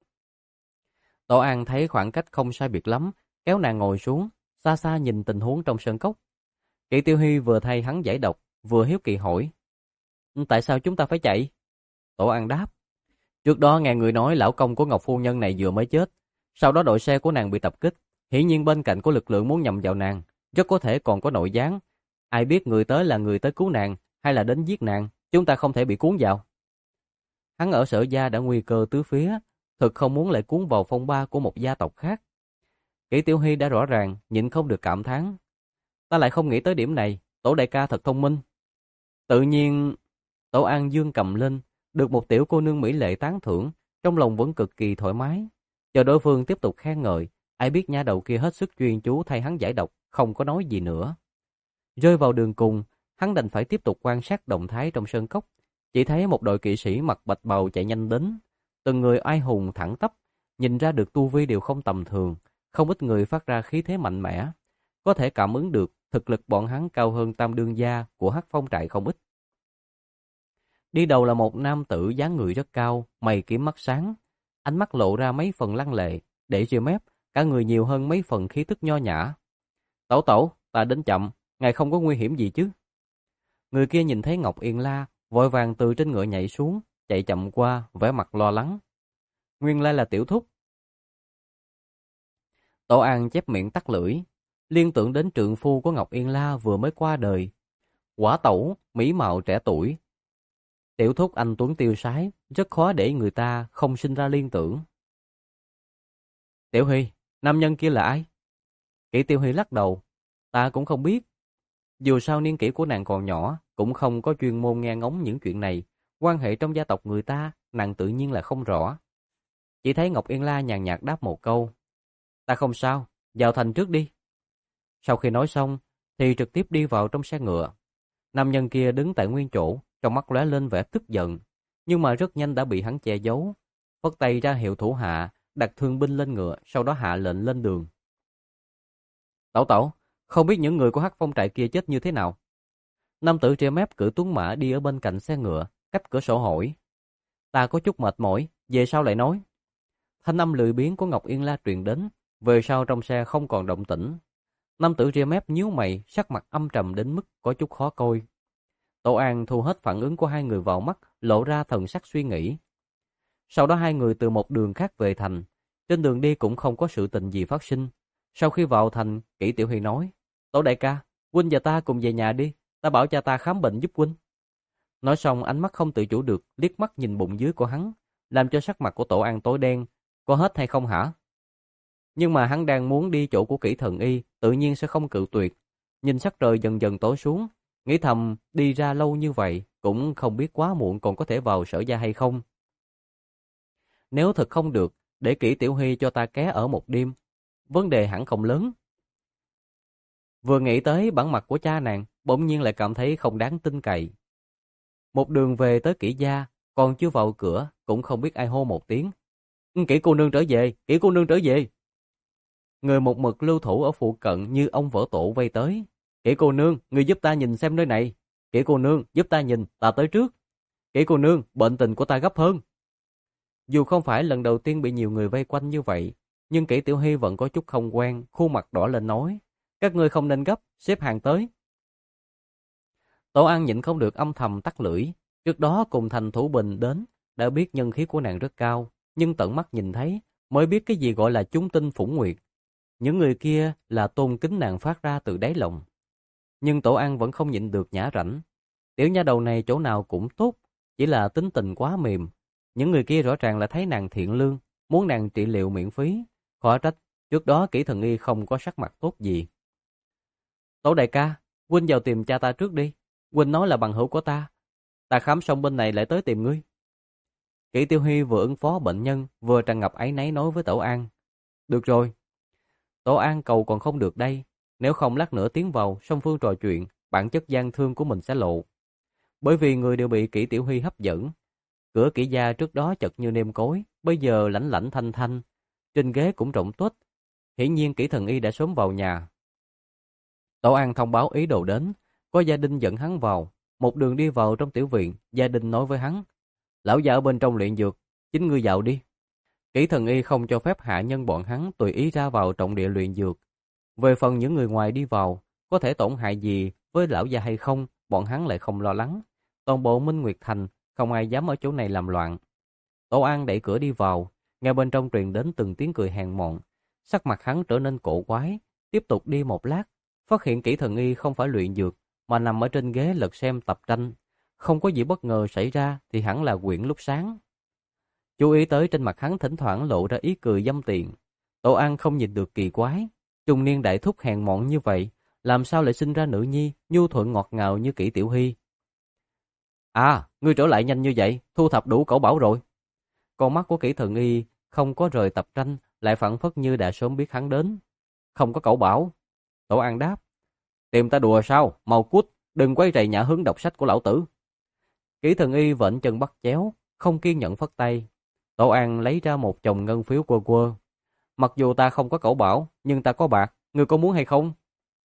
Tổ An thấy khoảng cách không sai biệt lắm, kéo nàng ngồi xuống, xa xa nhìn tình huống trong sơn cốc. Kỷ Tiêu Hy vừa thay hắn giải độc, vừa hiếu kỳ hỏi. Tại sao chúng ta phải chạy? Tổ An đáp. Trước đó nghe người nói lão công của Ngọc Phu Nhân này vừa mới chết, sau đó đội xe của nàng bị tập kích, hiển nhiên bên cạnh có lực lượng muốn nhằm vào nàng, rất có thể còn có nội gián. Ai biết người tới là người tới cứu nàng, hay là đến giết nàng, chúng ta không thể bị cuốn vào. Hắn ở Sở Gia đã nguy cơ tứ phía, thực không muốn lại cuốn vào phong ba của một gia tộc khác. Kỷ Tiểu Hy đã rõ ràng, nhịn không được cảm thán. Ta lại không nghĩ tới điểm này, Tổ đại ca thật thông minh. Tự nhiên, Tổ An dương cầm lên, được một tiểu cô nương mỹ lệ tán thưởng, trong lòng vẫn cực kỳ thoải mái. Chờ đối phương tiếp tục khen ngợi, ai biết nha đầu kia hết sức chuyên chú thay hắn giải độc, không có nói gì nữa. Rơi vào đường cùng, hắn đành phải tiếp tục quan sát động thái trong sơn cốc. Chỉ thấy một đội kỵ sĩ mặc bạch bào chạy nhanh đến, từng người oai hùng thẳng tắp, nhìn ra được tu vi đều không tầm thường, không ít người phát ra khí thế mạnh mẽ, có thể cảm ứng được thực lực bọn hắn cao hơn tam đương gia của Hắc Phong trại không ít. Đi đầu là một nam tử dáng người rất cao, mày kiếm mắt sáng, ánh mắt lộ ra mấy phần lăng lệ, để ria mép, cả người nhiều hơn mấy phần khí tức nho nhã. Tẩu tẩu, ta đến chậm, ngài không có nguy hiểm gì chứ? Người kia nhìn thấy Ngọc Yên La, vội vàng từ trên ngựa nhảy xuống, chạy chậm qua, vẻ mặt lo lắng. Nguyên lai là tiểu thúc. Tổ An chép miệng tắt lưỡi, liên tưởng đến trượng phu của Ngọc Yên La vừa mới qua đời. Quả tẩu, mỹ mạo trẻ tuổi. Tiểu thúc anh tuấn tiêu sái, rất khó để người ta không sinh ra liên tưởng. Tiểu Hy, nam nhân kia là ai? Kỷ Tiểu Hy lắc đầu, ta cũng không biết. Dù sao niên kỷ của nàng còn nhỏ, cũng không có chuyên môn nghe ngóng những chuyện này, quan hệ trong gia tộc người ta, nàng tự nhiên là không rõ. Chỉ thấy Ngọc Yên La nhàn nhạt đáp một câu, ta không sao, vào thành trước đi. Sau khi nói xong, thì trực tiếp đi vào trong xe ngựa. Nam nhân kia đứng tại nguyên chỗ, trong mắt lóe lên vẻ tức giận, nhưng mà rất nhanh đã bị hắn che giấu. Phất tay ra hiệu thủ hạ, đặt thương binh lên ngựa, sau đó hạ lệnh lên đường. Tẩu tẩu, không biết những người của Hắc Phong trại kia chết như thế nào? Nam tử tre mép cử tuấn mã đi ở bên cạnh xe ngựa, cách cửa sổ hỏi. Ta có chút mệt mỏi, về sau lại nói. Thanh âm lười biếng của Ngọc Yên La truyền đến, về sau trong xe không còn động tĩnh. Nam tử tre mép nhíu mày, sắc mặt âm trầm đến mức có chút khó coi. Tổ An thu hết phản ứng của hai người vào mắt, lộ ra thần sắc suy nghĩ. Sau đó hai người từ một đường khác về thành, trên đường đi cũng không có sự tình gì phát sinh. Sau khi vào thành, Kỷ Tiểu Hy nói, Tổ đại ca, huynh và ta cùng về nhà đi, ta bảo cha ta khám bệnh giúp huynh. Nói xong ánh mắt không tự chủ được, liếc mắt nhìn bụng dưới của hắn, làm cho sắc mặt của Tổ An tối đen, có hết hay không hả? Nhưng mà hắn đang muốn đi chỗ của Kỷ Thần Y, tự nhiên sẽ không cự tuyệt. Nhìn sắc trời dần dần tối xuống, nghĩ thầm đi ra lâu như vậy, cũng không biết quá muộn còn có thể vào Sở Gia hay không. Nếu thật không được, để Kỷ Tiểu Hy cho ta ké ở một đêm, vấn đề hẳn không lớn. Vừa nghĩ tới bản mặt của cha nàng, bỗng nhiên lại cảm thấy không đáng tin cậy. Một đường về tới Kỷ gia, còn chưa vào cửa, cũng không biết ai hô một tiếng. Kỷ cô nương trở về, Kỷ cô nương trở về. Người một mực lưu thủ ở phụ cận như ông vỡ tổ vây tới. Kỷ cô nương, người giúp ta nhìn xem nơi này. Kỷ cô nương, giúp ta nhìn, ta tới trước. Kỷ cô nương, bệnh tình của ta gấp hơn. Dù không phải lần đầu tiên bị nhiều người vây quanh như vậy, nhưng Kỷ Tiểu Hy vẫn có chút không quen, khuôn mặt đỏ lên nói, các ngươi không nên gấp, xếp hàng tới. Tổ An nhịn không được âm thầm tắt lưỡi, trước đó cùng Thành Thủ Bình đến, đã biết nhân khí của nàng rất cao, nhưng tận mắt nhìn thấy, mới biết cái gì gọi là chúng tinh phủng nguyệt. Những người kia là tôn kính nàng phát ra từ đáy lòng. Nhưng Tổ An vẫn không nhịn được nhã rảnh. Tiểu nha đầu này chỗ nào cũng tốt, chỉ là tính tình quá mềm. Những người kia rõ ràng là thấy nàng thiện lương, muốn nàng trị liệu miễn phí. Khó trách, trước đó Kỷ Thần Y không có sắc mặt tốt gì. Tổ đại ca, huynh vào tìm cha ta trước đi. Huynh nói là bằng hữu của ta. Ta khám xong bên này lại tới tìm ngươi. Kỷ Tiểu Hy vừa ứng phó bệnh nhân, vừa tràn ngập áy náy nói với Tổ An. Được rồi. Tổ An cầu còn không được đây. Nếu không lát nữa tiến vào, song phương trò chuyện, bản chất gian thương của mình sẽ lộ. Bởi vì người đều bị Kỷ Tiểu Hy hấp dẫn. Cửa Kỷ gia trước đó chật như nêm cối, bây giờ lãnh lãnh thanh thanh. Trên ghế cũng rộng tuếch. Hiển nhiên Kỷ Thần Y đã sớm vào nhà. Tổ An thông báo ý đồ đến, có gia đình dẫn hắn vào. Một đường đi vào trong tiểu viện, gia đình nói với hắn. Lão già ở bên trong luyện dược, chính ngươi vào đi. Kỷ Thần Y không cho phép hạ nhân bọn hắn tùy ý ra vào trọng địa luyện dược. Về phần những người ngoài đi vào, có thể tổn hại gì với lão già hay không, bọn hắn lại không lo lắng. Toàn bộ Minh Nguyệt Thành, không ai dám ở chỗ này làm loạn. Tổ An đẩy cửa đi vào, nghe bên trong truyền đến từng tiếng cười hèn mọn. Sắc mặt hắn trở nên cổ quái, tiếp tục đi một lát, phát hiện Kỷ Thần Y không phải luyện dược, mà nằm ở trên ghế lật xem tập tranh. Không có gì bất ngờ xảy ra thì hẳn là quyển lúc sáng. Chú ý tới trên mặt hắn thỉnh thoảng lộ ra ý cười dâm tiện. Tổ An không nhìn được kỳ quái. Trung niên đại thúc hèn mọn như vậy, làm sao lại sinh ra nữ nhi, nhu thuận ngọt ngào như Kỷ Tiểu Hy. À, ngươi trở lại nhanh như vậy, thu thập đủ cẩu bảo rồi. Con mắt của Kỷ Thần Y không có rời tập tranh, lại phảng phất như đã sớm biết hắn đến. Không có cẩu bảo. Tổ An đáp. Tìm ta đùa sao, mau cút, đừng quay rầy nhã hứng đọc sách của lão tử. Kỷ Thần Y vểnh chân bắt chéo, không kiên nhẫn phất tay. Tổ An lấy ra một chồng ngân phiếu quơ quơ. Mặc dù ta không có cẩu bảo, nhưng ta có bạc, ngươi có muốn hay không?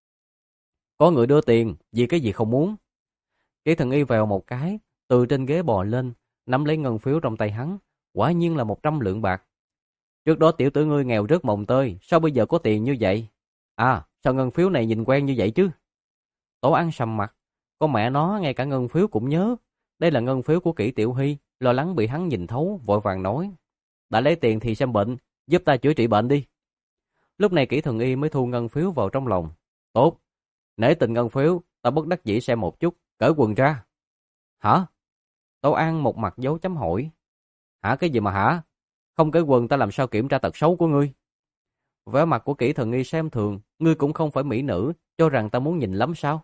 Có người đưa tiền, vì cái gì không muốn? Kỷ Thần Y vèo một cái, từ trên ghế bò lên, nắm lấy ngân phiếu trong tay hắn, quả nhiên là một trăm lượng bạc. Trước đó tiểu tử ngươi nghèo rớt mồng tơi, sao bây giờ có tiền như vậy? À, sao ngân phiếu này nhìn quen như vậy chứ? Tổ An sầm mặt, con mẹ nó ngay cả ngân phiếu cũng nhớ. Đây là ngân phiếu của Kỷ Tiểu Hy, lo lắng bị hắn nhìn thấu, vội vàng nói. Đã lấy tiền thì xem bệnh, giúp ta chữa trị bệnh đi. Lúc này Kỷ Thần Y mới thu ngân phiếu vào trong lòng. Tốt, nể tình ngân phiếu, ta bất đắc dĩ xem một chút, cởi quần ra. Hả? Tổ An một mặt dấu chấm hỏi. Hả cái gì mà hả? Không cởi quần ta làm sao kiểm tra tật xấu của ngươi? Vẻ mặt của Kỷ Thần Y xem thường, ngươi cũng không phải mỹ nữ, cho rằng ta muốn nhìn lắm sao?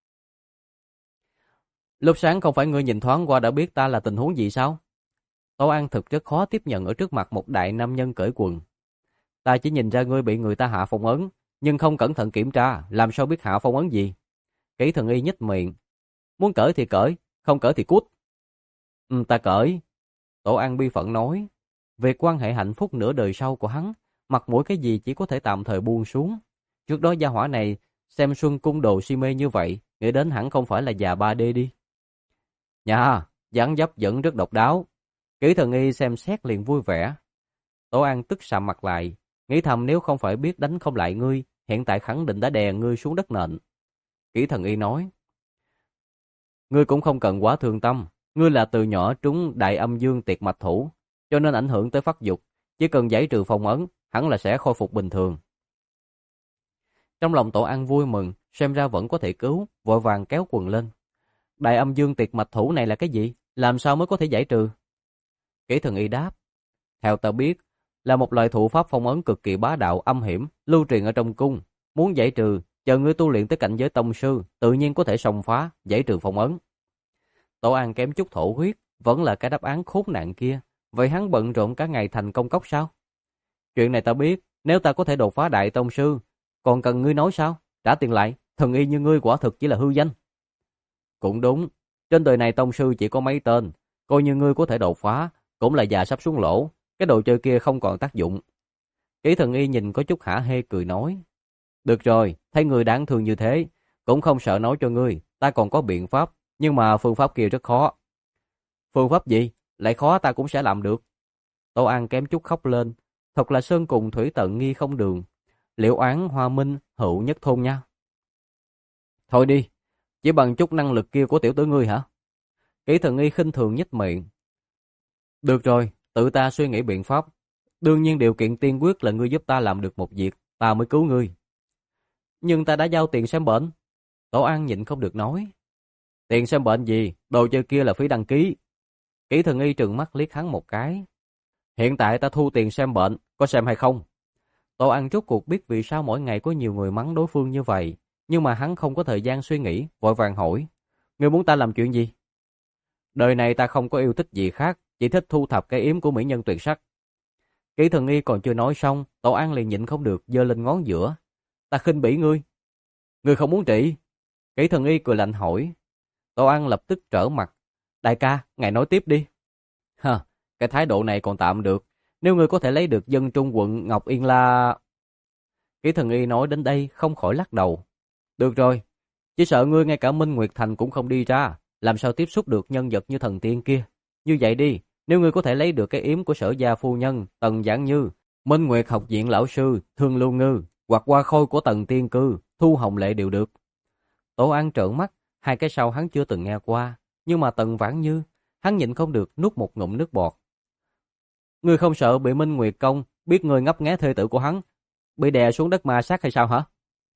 Lúc sáng không phải ngươi nhìn thoáng qua đã biết ta là tình huống gì sao? Tổ An thực rất khó tiếp nhận ở trước mặt một đại nam nhân cởi quần. Ta chỉ nhìn ra ngươi bị người ta hạ phong ấn, nhưng không cẩn thận kiểm tra, làm sao biết hạ phong ấn gì? Kỷ Thần Y nhếch miệng. Muốn cởi thì cởi, không cởi thì cút. Ừ, ta cởi. Tổ An bi phận nói. Về quan hệ hạnh phúc nửa đời sau của hắn, mặt mũi cái gì chỉ có thể tạm thời buông xuống. Trước đó gia hỏa này xem Xuân Cung Đồ si mê như vậy, nghĩ đến hẳn không phải là già ba D đi. Nhà, dáng dấp vẫn rất độc đáo. Kỷ Thần Y xem xét liền vui vẻ. Tổ An tức sạm mặt lại, nghĩ thầm nếu không phải biết đánh không lại ngươi, hiện tại khẳng định đã đè ngươi xuống đất nện. Kỷ Thần Y nói. Ngươi cũng không cần quá thương tâm, ngươi là từ nhỏ trúng đại âm dương tiệt mạch thủ, cho nên ảnh hưởng tới phát dục, chỉ cần giải trừ phong ấn, hẳn là sẽ khôi phục bình thường. Trong lòng Tổ An vui mừng, xem ra vẫn có thể cứu, vội vàng kéo quần lên. Đại âm dương tiệt mạch thủ này là cái gì? Làm sao mới có thể giải trừ? Kỷ Thần Y đáp. Theo ta biết, là một loại thủ pháp phong ấn cực kỳ bá đạo âm hiểm, lưu truyền ở trong cung. Muốn giải trừ, chờ ngươi tu luyện tới cảnh giới tông sư, tự nhiên có thể xông phá, giải trừ phong ấn. Tổ An kém chút thổ huyết, vẫn là cái đáp án khốn nạn kia. Vậy hắn bận rộn cả ngày thành công cốc sao? Chuyện này ta biết, nếu ta có thể đột phá đại tông sư, còn cần ngươi nói sao? Trả tiền lại, thần y như ngươi quả thực chỉ là hư danh. Cũng đúng, trên đời này tông sư chỉ có mấy tên, coi như ngươi có thể đột phá, cũng là già sắp xuống lỗ, cái đồ chơi kia không còn tác dụng. Kỷ Thần Y nhìn có chút hả hê cười nói. Được rồi, thấy ngươi đáng thương như thế, cũng không sợ nói cho ngươi, ta còn có biện pháp, nhưng mà phương pháp kia rất khó. Phương pháp gì? Lại khó ta cũng sẽ làm được. Tô An kém chút khóc lên, Thật là sơn cùng thủy tận nghi không đường, liễu oán hoa minh hữu nhất thôn nha. Thôi đi, chỉ bằng chút năng lực kia của tiểu tử ngươi hả? Kỷ Thần Nghi khinh thường nhếch miệng. Được rồi, tự ta suy nghĩ biện pháp. Đương nhiên điều kiện tiên quyết là ngươi giúp ta làm được một việc, ta mới cứu ngươi. Nhưng ta đã giao tiền xem bệnh. Tổ An nhịn không được nói. Tiền xem bệnh gì, đồ chơi kia là phí đăng ký. Kỷ Thần Nghi trừng mắt liếc hắn một cái. Hiện tại ta thu tiền xem bệnh, có xem hay không? Tổ An rốt cuộc biết vì sao mỗi ngày có nhiều người mắng đối phương như vậy, nhưng mà hắn không có thời gian suy nghĩ, vội vàng hỏi. Ngươi muốn ta làm chuyện gì? Đời này ta không có yêu thích gì khác, chỉ thích thu thập cái yếm của mỹ nhân tuyệt sắc. Kỷ Thần Nghi còn chưa nói xong, Tổ An liền nhịn không được giơ lên ngón giữa. Ta khinh bỉ ngươi. Ngươi không muốn trị? Kỷ Thần Nghi cười lạnh hỏi. Tổ An lập tức trở mặt. Đại ca, ngài nói tiếp đi. Hờ, cái thái độ này còn tạm được. Nếu ngươi có thể lấy được dân trung quận Ngọc Yên La... Kỷ Thần Nghi nói đến đây không khỏi lắc đầu. Được rồi, chỉ sợ ngươi ngay cả Minh Nguyệt Thành cũng không đi ra, làm sao tiếp xúc được nhân vật như thần tiên kia. Như vậy đi, nếu ngươi có thể lấy được cái yếm của Sở gia phu nhân Tần Giảng Như, Minh Nguyệt học viện lão sư Thương Lưu Ngư, hoặc qua khôi của Tần Tiên Cư Thu Hồng Lệ đều được. Tổ An trợn mắt, hai cái sau hắn chưa từng nghe qua, nhưng mà Tần Vãn Như, hắn nhịn không được nuốt một ngụm nước bọt. Ngươi không sợ bị Minh Nguyệt công biết ngươi ngấp nghé thê tử của hắn, bị đè xuống đất ma sát hay sao hả?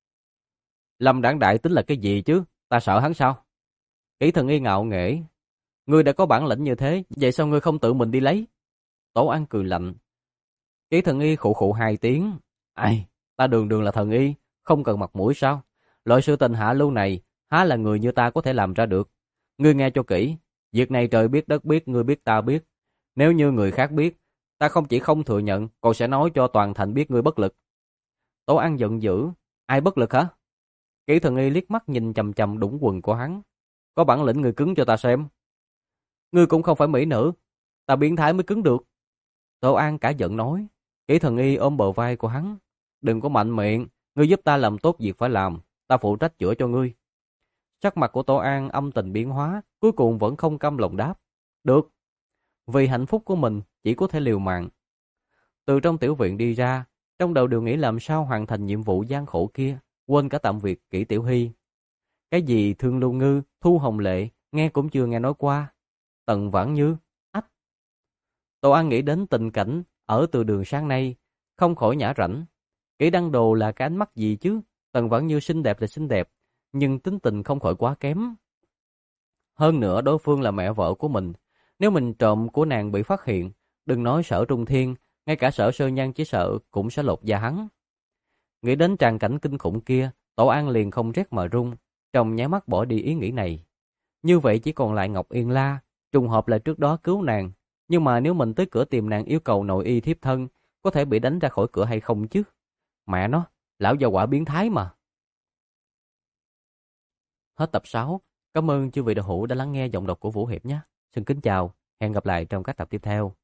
Lâm Đảng Đại tính là cái gì chứ, ta sợ hắn sao? Kỷ Thần Nghi ngạo nghễ. Ngươi đã có bản lĩnh như thế, vậy sao ngươi không tự mình đi lấy? Tổ An cười lạnh. Kỷ Thần Nghi khụ khụ hai tiếng. Ai, ta đường đường là thần y, không cần mặt mũi sao? Loại sự tình hạ lưu này, há là người như ta có thể làm ra được? Ngươi nghe cho kỹ, việc này trời biết đất biết, ngươi biết ta biết. Nếu như người khác biết, ta không chỉ không thừa nhận, còn sẽ nói cho toàn thành biết ngươi bất lực. Tổ An giận dữ. Ai bất lực hả? Kỷ Thần Nghi liếc mắt nhìn chằm chằm đũng quần của hắn. Có bản lĩnh người cứng cho ta xem. Ngươi cũng không phải mỹ nữ, ta biến thái mới cứng được. Tổ An cả giận nói. Kỷ Thần Nghi ôm bờ vai của hắn. Đừng có mạnh miệng, ngươi giúp ta làm tốt việc phải làm, ta phụ trách chữa cho ngươi. Sắc mặt của Tổ An âm tình biến hóa, cuối cùng vẫn không cam lòng đáp. Được. Vì hạnh phúc của mình chỉ có thể liều mạng. Từ trong tiểu viện đi ra, trong đầu đều nghĩ làm sao hoàn thành nhiệm vụ gian khổ kia, quên cả tạm việc Kỷ Tiểu Hy. Cái gì Thương Lưu Ngư, Thu Hồng Lệ, nghe cũng chưa nghe nói qua. Tần Vãn Như, ách. Tổ An nghĩ đến tình cảnh ở từ đường sáng nay, không khỏi nhả rảnh. Kỷ Đăng Đồ là cái ánh mắt gì chứ? Tần Vãn Như xinh đẹp là xinh đẹp, nhưng tính tình không khỏi quá kém. Hơn nữa đối phương là mẹ vợ của mình, nếu mình trộm của nàng bị phát hiện, đừng nói Sở Trung Thiên, ngay cả Sở Sơ Nhan chỉ sợ cũng sẽ lột da hắn. Nghĩ đến tràng cảnh kinh khủng kia, Tổ An liền không rét mà run, trong nháy mắt bỏ đi ý nghĩ này. Như vậy chỉ còn lại Ngọc Yên La, trùng hợp là trước đó cứu nàng, nhưng mà nếu mình tới cửa tìm nàng yêu cầu nội y thiếp thân, có thể bị đánh ra khỏi cửa hay không chứ? Mẹ nó, lão già quả biến thái mà. Hết tập sáu. Cảm ơn chư vị đạo hữu đã lắng nghe giọng đọc của Vũ Hiệp nhé. Xin kính chào, hẹn gặp lại trong các tập tiếp theo.